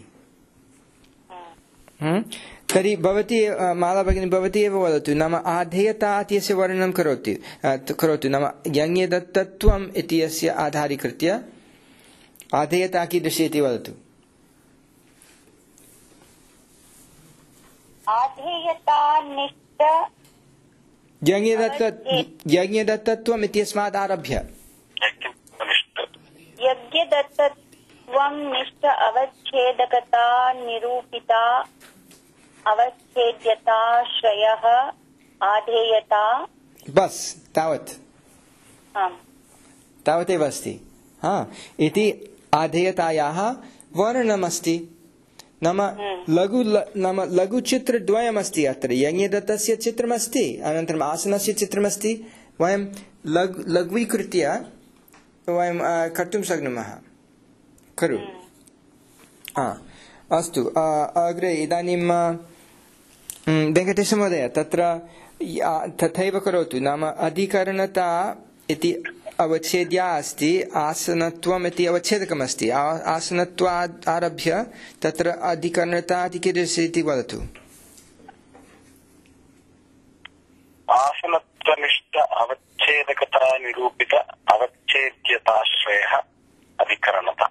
तर्हि भवती माला भगिनी भवती एव वदतु नाम आधेयता इत्यस्य वर्णनं करोति करोतु नाम यज्ञदत्तत्वम् इत्यस्य आधारीकृत्य आधेयता कीदृशी इति वदतु आधेयतानिष्ठ यज्ञदत्तत्वम् इत्यस्मात् आरभ्य यज्ञदत्तत्वं निष्ठ अवच्छेदकता निरूपिता अवच्छेद्यताश्रयः आधेयता बस तावत् तावदेव अस्ति हा इति आधेयतायाः वर्णनमस्ति नाम लघु नाम लघुचित्रद्वयमस्ति अत्र यज्ञदत्तस्य चित्रमस्ति अनन्तरम् आसनस्य चित्रमस्ति वयं लघु लघ्वीकृत्य वयं कर्तुं शक्नुमः खलु अस्तु अग्रे इदानीं वेङ्कटेशमहोदय तत्र तथैव करोतु नाम अधिकरणता इति अवच्छेद्या अस्ति आसनत्वम् इति अवच्छेदकमस्ति आसनत्वात् आरभ्य तत्र अधिकरणता इति कीदृशी इति वदतु आसनत्वनिष्ठ अवच्छेदकता निरूपित अवच्छेद्यताश्रयः अधिकरणता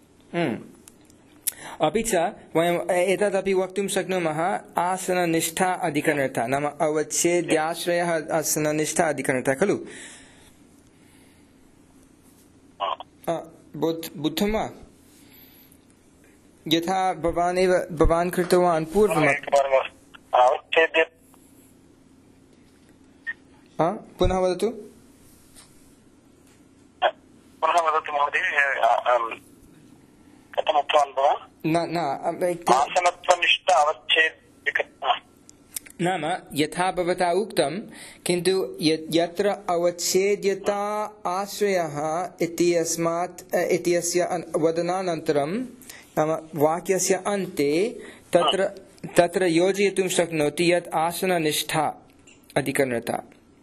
अपि च वयम् एतदपि वक्तुं शक्नुमः आसननिष्ठा अधिकरणता नाम अवच्छेद्याश्रयः आसननिष्ठा अधिकरणता खलु बुद्धं वा यथा भवान् एव भवान् कृतवान् पूर्वं पुनः वदतु पुनः वदतु महोदय कथम् उक्तवान् भवान् न न आसनत्वनिष्ठ अवच्छेद्यकता नाम यथा भवता उक्तं किन्तु यत्र अवच्छेद्यता आश्रयः इत्यस्मात् इत्यस्य वदनानन्तरं नाम वाक्यस्य अन्ते तत्र तत्र योजयितुं शक्नोति यत् आसननिष्ठा अधिकरणता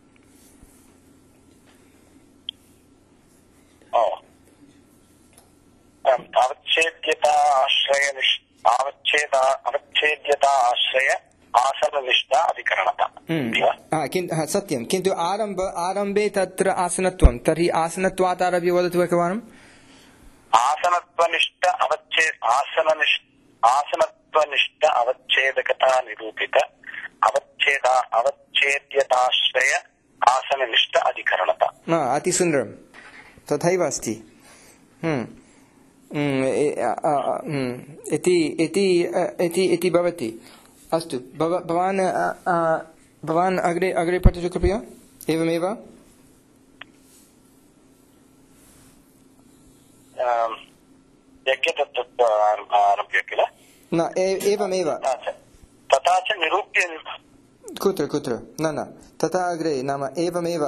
अवच्छेद्यता आश्रय अवच्छेद अवच्छेद्यता आश्रय आसननिष्ठा अधिकरणता सत्यं किन्तु आरम्भ आरम्भे तत्र आसनत्वं तर्हि आसनत्वात् आरभ्य वदतु एकवारम् आसनत्वनिष्ठ अवच्छेद आसननिष्ठ आसनत्वनिष्ठ अवच्छेदकता निरूपित अवच्छेद अवच्छेद्यताश्रय आसननिष्ठ अधिकरणता अतिसुन्दरं तथैव अस्ति इति भवति अस्तु भवान् भवान् अग्रे अग्रे पठतु कृपया एवमेव यज्ञदत्तत्व आरभ्य किल न एवमेव तथा च निरूप्य कुत्र कुत्र न न तथा अग्रे नाम एवमेव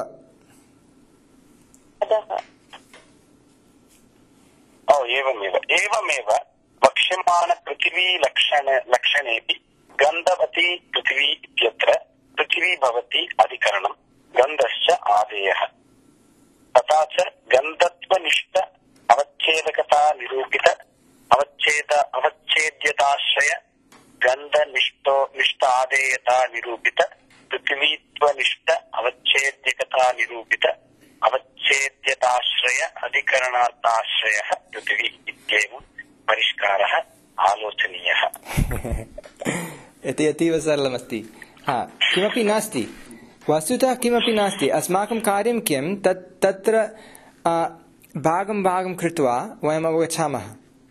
ओ एवमेव एवमेव वक्ष्यमाण पृथिवी लक्षण लक्षणेऽपि गन्धवती पृथिवी इत्यत्र पृथिवी भवति अधिकरणं गन्धश्च आदेयः तथा च गन्धत्वनिष्ठ अवच्छेदकता निरूपित अवच्छेद अवच्छेद्यताश्रय गन्धनिष्ठो निष्ठ आदेयता निरूपित पृथिवीत्वनिष्ठ अवच्छेद्यकता निरूपित अवच्छेद्यताश्रय अधिकरणार्थाश्रयः पृथिवी इत्येवं परिष्कारः आलोचनीयः इति अतीव सरलमस्ति हा किमपि नास्ति वस्तुतः किमपि नास्ति अस्माकं कार्यं किं तत् तत्र भागं भागं कृत्वा वयम् अवगच्छामः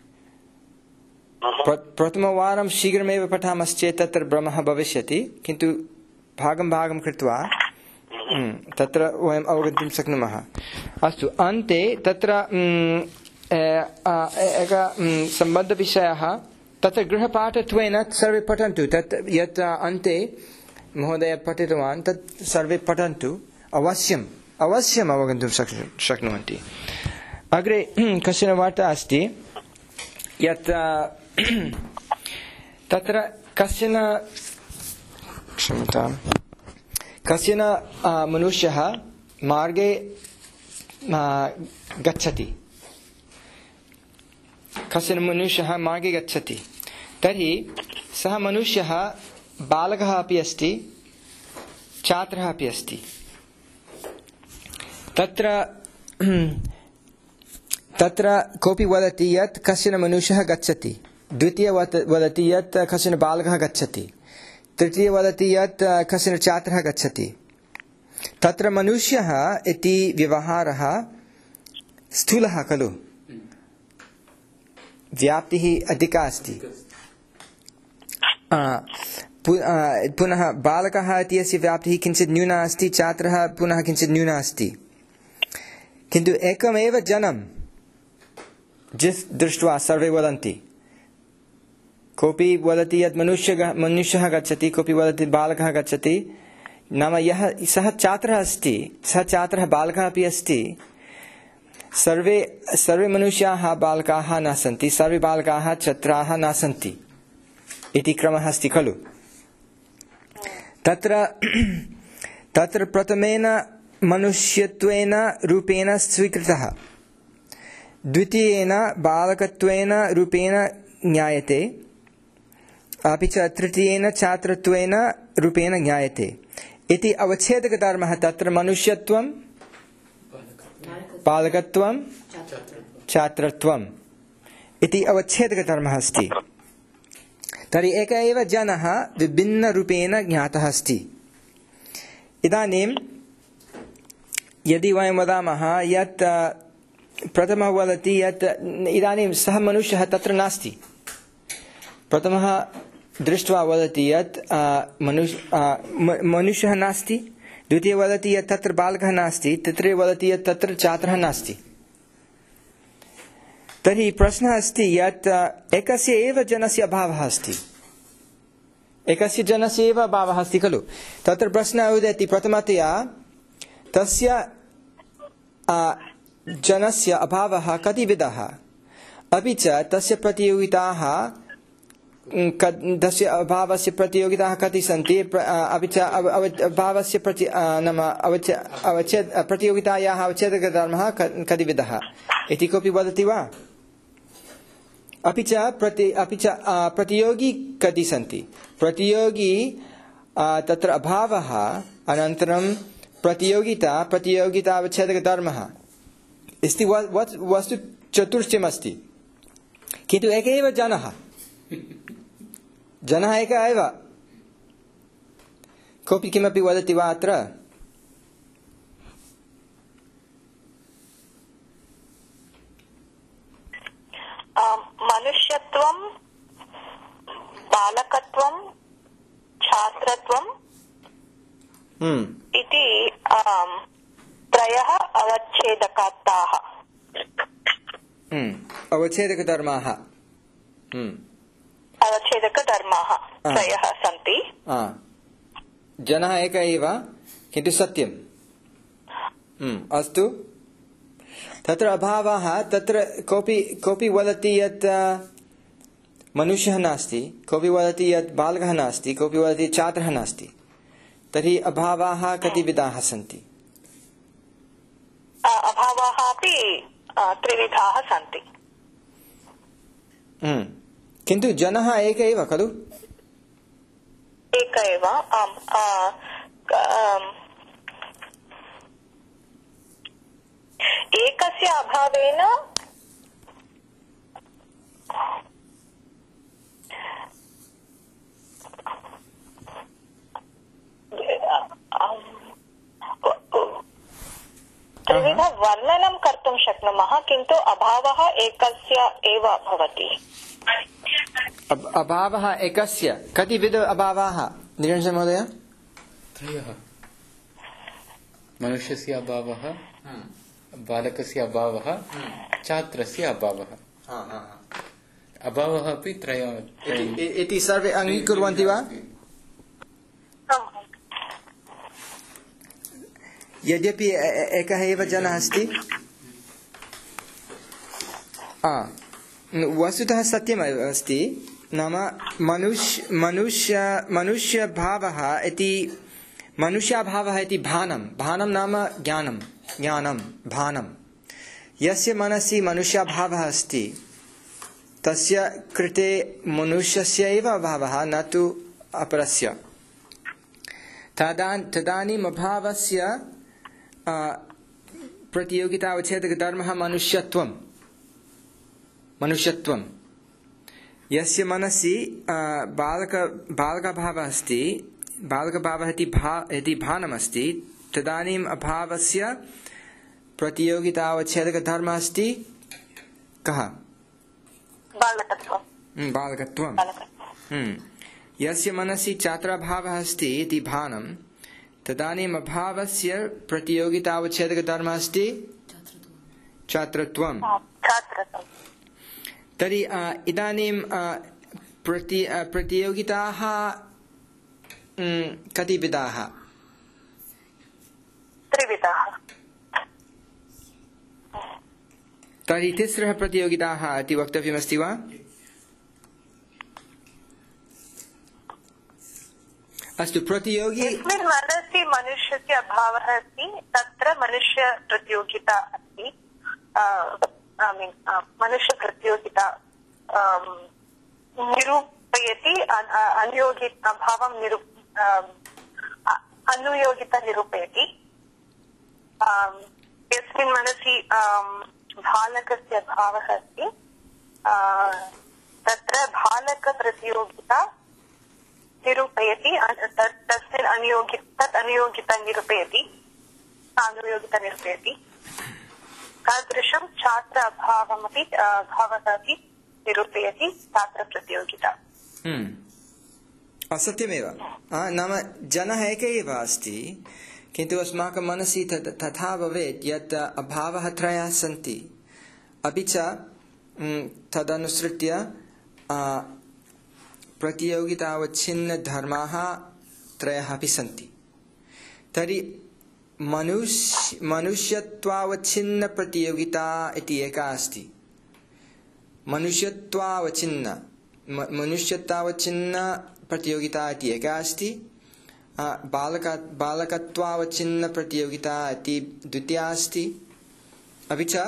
प्रथमवारं शीघ्रमेव पठामश्चेत् तत्र भ्रमः भविष्यति किन्तु भागं भागं कृत्वा तत्र वयम् अवगन्तुं शक्नुमः। अस्तु, अन्ते तत्र एकः सम्बद्धविषयः, तत्र गृहपाठत्वेन सर्वे पठन्तु। तत् यत् अन्ते महोदय पठितवान् तत् सर्वे पठन्तु, अवश्यम् अवश्यम् अवगन्तुं शक्नुवन्ति। अग्रे कश्चन वार्ता अस्ति यत् तत्र कश्चन क्षम्यताम् कश्चन मनुष्यः मार्गे गच्छति कश्चन मनुष्यः मार्गे गच्छति तर्हि सः मनुष्यः बालकः अपि अस्ति, छात्रः अपि अस्ति। तत्र तत्र कोऽपि वदति यत् कश्चन मनुष्यः गच्छति, द्वितीय वदति यत् कश्चन बालकः गच्छति, तृतीय वदति यत् कश्चन छात्रः गच्छति। तत्र मनुष्यः इति व्यवहारः स्थूलः खलु, व्याप्तिः अधिका अस्ति। पुनः बालकः इत्यस्य व्याप्तिः किञ्चित् न्यूना अस्ति, छात्रः पुनः किञ्चित् न्यूना अस्ति। किन्तु एकमेव जनं जिस दृष्ट्वा सर्वे वदन्ति, कोऽपि वदति यत् मनुष्यः मनुष्यः गच्छति, कोऽपि वदति बालकः गच्छति, नाम यः सः छात्रः अस्ति, सः छात्रः बालकः अपि अस्ति। सर्वे सर्वे मनुष्याः बालकाः न सन्ति, सर्वे बालकाः छात्राः न सन्ति इति क्रमः अस्ति खलु। तत्र तत्र प्रथमेन मनुष्यत्वेन रूपेण स्वीकृतः, द्वितीयेन बालकत्वेन रूपेण ज्ञायते, अपि च तृतीयेन छात्रत्वेन रूपेण ज्ञायते इति अवच्छेदकधर्मः। तत्र मनुष्यत्वं, बालकत्वं, छात्रत्वम् इति अवच्छेदकधर्मः अस्ति। तर्हि एकः एव जनः विभिन्नरूपेण ज्ञातः अस्ति। इदानीं यदि वयं वदामः यत् प्रथमः वदति यत् इदानीं सः मनुष्यः तत्र नास्ति, प्रथमः दृष्ट्वा वदति यत् मनुष्य मनुष्यः नास्ति, द्वितीय वदति यत् तत्र बालकः नास्ति, तृतीय वदति यत् तत्र छात्रः नास्ति। तर्हि प्रश्नः अस्ति यत् एकस्य एव जनस्य अभावः अस्ति, एकस्य जनस्य एव अभावः अस्ति खलु। तत्र प्रश्नः उदेति प्रथमतया तस्य जनस्य अभावः कतिविधः, अपि च तस्य प्रतियोगिताः तस्य अभावस्य प्रतियोगिताः कति सन्ति, अपि च अभावस्य प्रति नाम अवच्छेद प्रतियोगितायाः अवच्छेदकधर्मः कतिविधः इति कोऽपि वदति वा? अपि च प्रति अपि च प्रतियोगी कति सन्ति, प्रतियोगी तत्र अभावः, अनन्तरं प्रतियोगिता प्रतियोगिता अवच्छेदकधर्मः इति वस्तु चतुष्टयमस्ति। किन्तु एकः एव जनः जनः एकः एव। कोऽपि किमपि वदति वा अत्र? मनुष्यत्वं, बालकत्वं, छात्रत्वं इति त्रयः अवच्छेदकात्ताः, अवच्छेदकधर्माः अवच्छेदकधर्माः त्रयः सन्ति। जनः एकः एव, किन्तु सत्यम्। अस्तु, तत्र अभावः, तत्र कोऽपि कोऽपि वदति यत् मनुष्यः नास्ति, कोऽपि वदति यत् बालकः नास्ति, कोऽपि वदति छात्रः नास्ति। तर्हि अभावाः कति विधाः सन्ति? अभावाः अपि त्रिविधाः सन्ति। किन्तु जनः एक एव खलु? एक एव। आम्। एकस्य अभावेन त्रिविधवर्णनं कर्तुं शक्नुमः, किन्तु अभावः एकस्य एव भवति। अभावः एकस्य, कति विध अभावाः निरञ्जन महोदय? त्रयः। मनुष्यस्य अभावः, बालकस्य अभावः, छात्रस्य अभावः, अभावः अपि त्रय इति सर्वे अङ्गीकुर्वन्ति वा? यद्यपि एकः एव जनः अस्ति, वस्तुतः सत्यमेव अस्ति। नाम मनुष्य मनुष्य मनुष्यभावः इति मनुष्याभावः इति भानं भानं नाम ज्ञानं ज्ञानं भानं। यस्य मनसि मनुष्याभावः अस्ति तस्य कृते मनुष्यस्य एव अभावः, न तु अपरस्य। तदा तदानीम् अभावस्य प्रतियोगितावच्छेदकधर्मः मनुष्यत्वं मनुष्यत्वं। यस्य मनसि बालक बालकभावः अस्ति, बालकभावः इति भा इति भानमस्ति, तदानीम् अभावस्य प्रतियोगितावच्छेदकधर्मः अस्ति कः? बालकत्वं। बालकत्वं। यस्य मनसि छात्राभावः अस्ति इति भानं, तदानीम् अभावस्य प्रतियोगितावच्छेदकधर्मः अस्ति छात्रत्वं। तर्हि इदानीं प्रति प्रतियोगिताः कति विधाः? त्रिविधाः। तर्हि तिस्रः प्रतियोगिताः इति वक्तव्यमस्ति वा? अस्तु, प्रतियोगी यस्मिन् मनसि मनुष्यस्य अभावः अस्ति तत्र मनुष्यप्रतियोगिता अस्ति। मनुष्यप्रतियोगिता निरूपयति, अनुयोगित अभावं निरू अनुयोगिता निरूपयति। यस्मिन् मनसि बालकस्य अभावः अस्ति तत्र बालकप्रतियोगिता निरूपयति, तस्मिन् अनुयोगि तत् अनुयोगिता निरूपयति अनुयोगिता निरूपयति। तादृशं छात्र अभावमपि भावः अपि निरूपयति छात्रप्रतियोगिता। असत्यमेव। नाम जनः एक एव अस्ति, किन्तु अस्माकं मनसि तथा भवेत् यत् अभावः त्रयः सन्ति, अपि च तदनुसृत्य प्रतियोगितावच्छिन्नधर्माः त्रयः अपि सन्ति। तर्हि मनुष्य मनुष्यत्वावच्छिन्न प्रतियोगिता इति एका अस्ति। मनुष्यत्वावच्छिन्न मनुष्यत्वावच्छिन्न प्रतियोगिता इति एका अस्ति। बालक बालकत्वावच्छिन्न प्रतियोगिता इति द्वितीया अस्ति। अपि च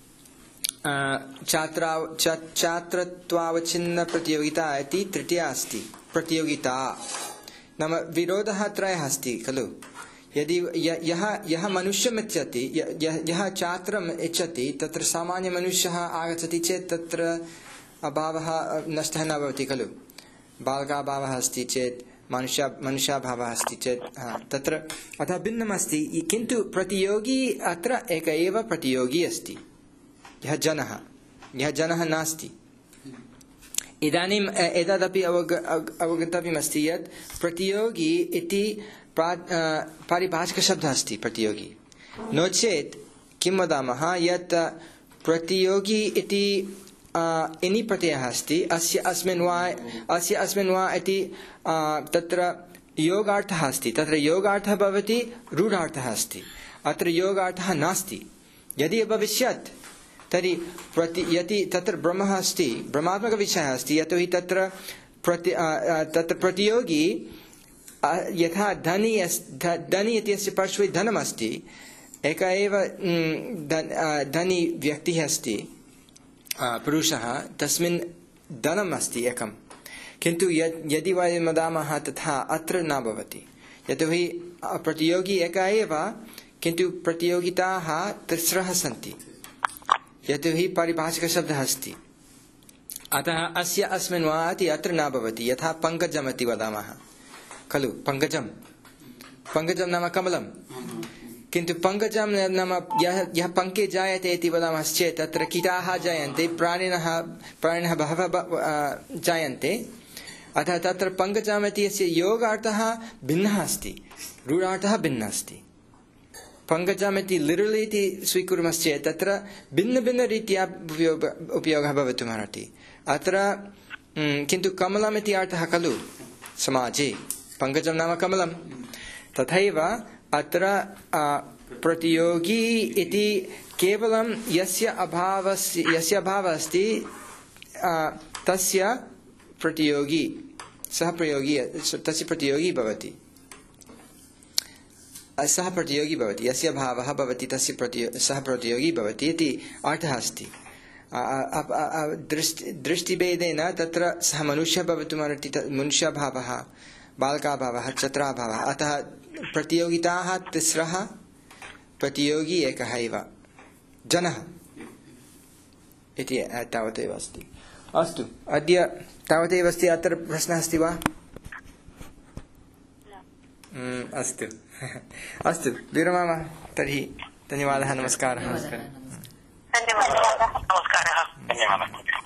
छात्रा छात्रत्वावच्छिन्न प्रतियोगिता इति तृतीया अस्ति प्रतियोगिता। नाम विरोधः त्रयः अस्ति खलु। यदि यः यः मनुष्यम् इच्छति, यः छात्रम् इच्छति, तत्र सामान्यमनुष्यः आगच्छति चेत् तत्र अभावः नष्टः न भवति खलु। बालकाभावः अस्ति चेत्, मनुष्य मनुष्याभावः अस्ति चेत् तत्र अतः भिन्नम् अस्ति। किन्तु प्रतियोगी अत्र एक एव प्रतियोगी अस्ति, यः जनः यः जनः नास्ति। इदानीम् एतदपि अवग अवगन्तव्यमस्ति यत् प्रतियोगी इति पारिभाषिकशब्दः अस्ति प्रतियोगी। नो चेत् किं वदामः यत् प्रतियोगी इति इनि प्रत्ययः अस्ति, अस्य अस्मिन् वा अस्य अस्मिन् वा इति तत्र योगार्थः अस्ति। तत्र योगार्थः भवति, रूढार्थः अस्ति। अत्र योगार्थः नास्ति। यदि भविष्यत् तर्हि प्रति यदि तत्र ब्रह्मः अस्ति, ब्रह्मात्मकविषयः अस्ति, यतोहि तत्र प्रति तत्र प्रतियोगी यथा धनी धनी इत्यस्य पार्श्वे धनमस्ति, एक एव धनी व्यक्तिः अस्ति पुरुषः, तस्मिन् धनम् अस्ति एकं। किन्तु यदि वयं वदामः तथा अत्र न भवति, यतोहि प्रतियोगी एक एव, किन्तु प्रतियोगिताः तिस्रः सन्ति, यतोहि पारिभाषिकशब्दः अस्ति। अतः अस्य अस्मिन् वा इति अत्र न भवति। यथा पङ्कजम् इति वदामः खलु। पङ्कजं पङ्कजं नाम कमलं, किन्तु पङ्कजं नाम यः यः पङ्के जायते इति वदामश्चेत् तत्र कीटाः जायन्ते, प्राणिनः प्राणिनः बहवः जायन्ते। अतः तत्र पङ्कजम् इति अस्य योगार्थः भिन्नः अस्ति, रूढार्थः भिन्नः अस्ति। पङ्कजम् इति लिटरलि इति स्वीकुर्मश्चेत् तत्र भिन्नभिन्नरीत्या उपयोग उपयोगः भवितुमर्हति अत्र किन्तु कमलम् इति अर्थः खलु समाजे पङ्कजं नाम कमलं तथैव अत्र प्रतियोगी इति केवलं यस्य अभावस्य यस्य अभावः अस्ति तस्य प्रतियोगी सः प्रयोगी तस्य प्रतियोगी भवति सः प्रतियोगी भवति यस्य भावः भवति तस्य प्रतियो सः प्रतियोगी भवति इति अर्थः अस्ति दृष्टि दृष्टिभेदेन तत्र सः मनुष्यः भवितुमर्हति मनुष्यभावः बालकाभावः छात्राभावः अतः प्रतियोगिताः तिस्रः प्रतियोगी एकः एव जनः इति तावदेव अस्ति अस्तु अद्य तावदेव अस्ति अत्र प्रश्नः अस्ति वा अस्तु अस्तु विरमामः तर्हि धन्यवादः नमस्कारः धन्यवादः नमस्कारः धन्यवादः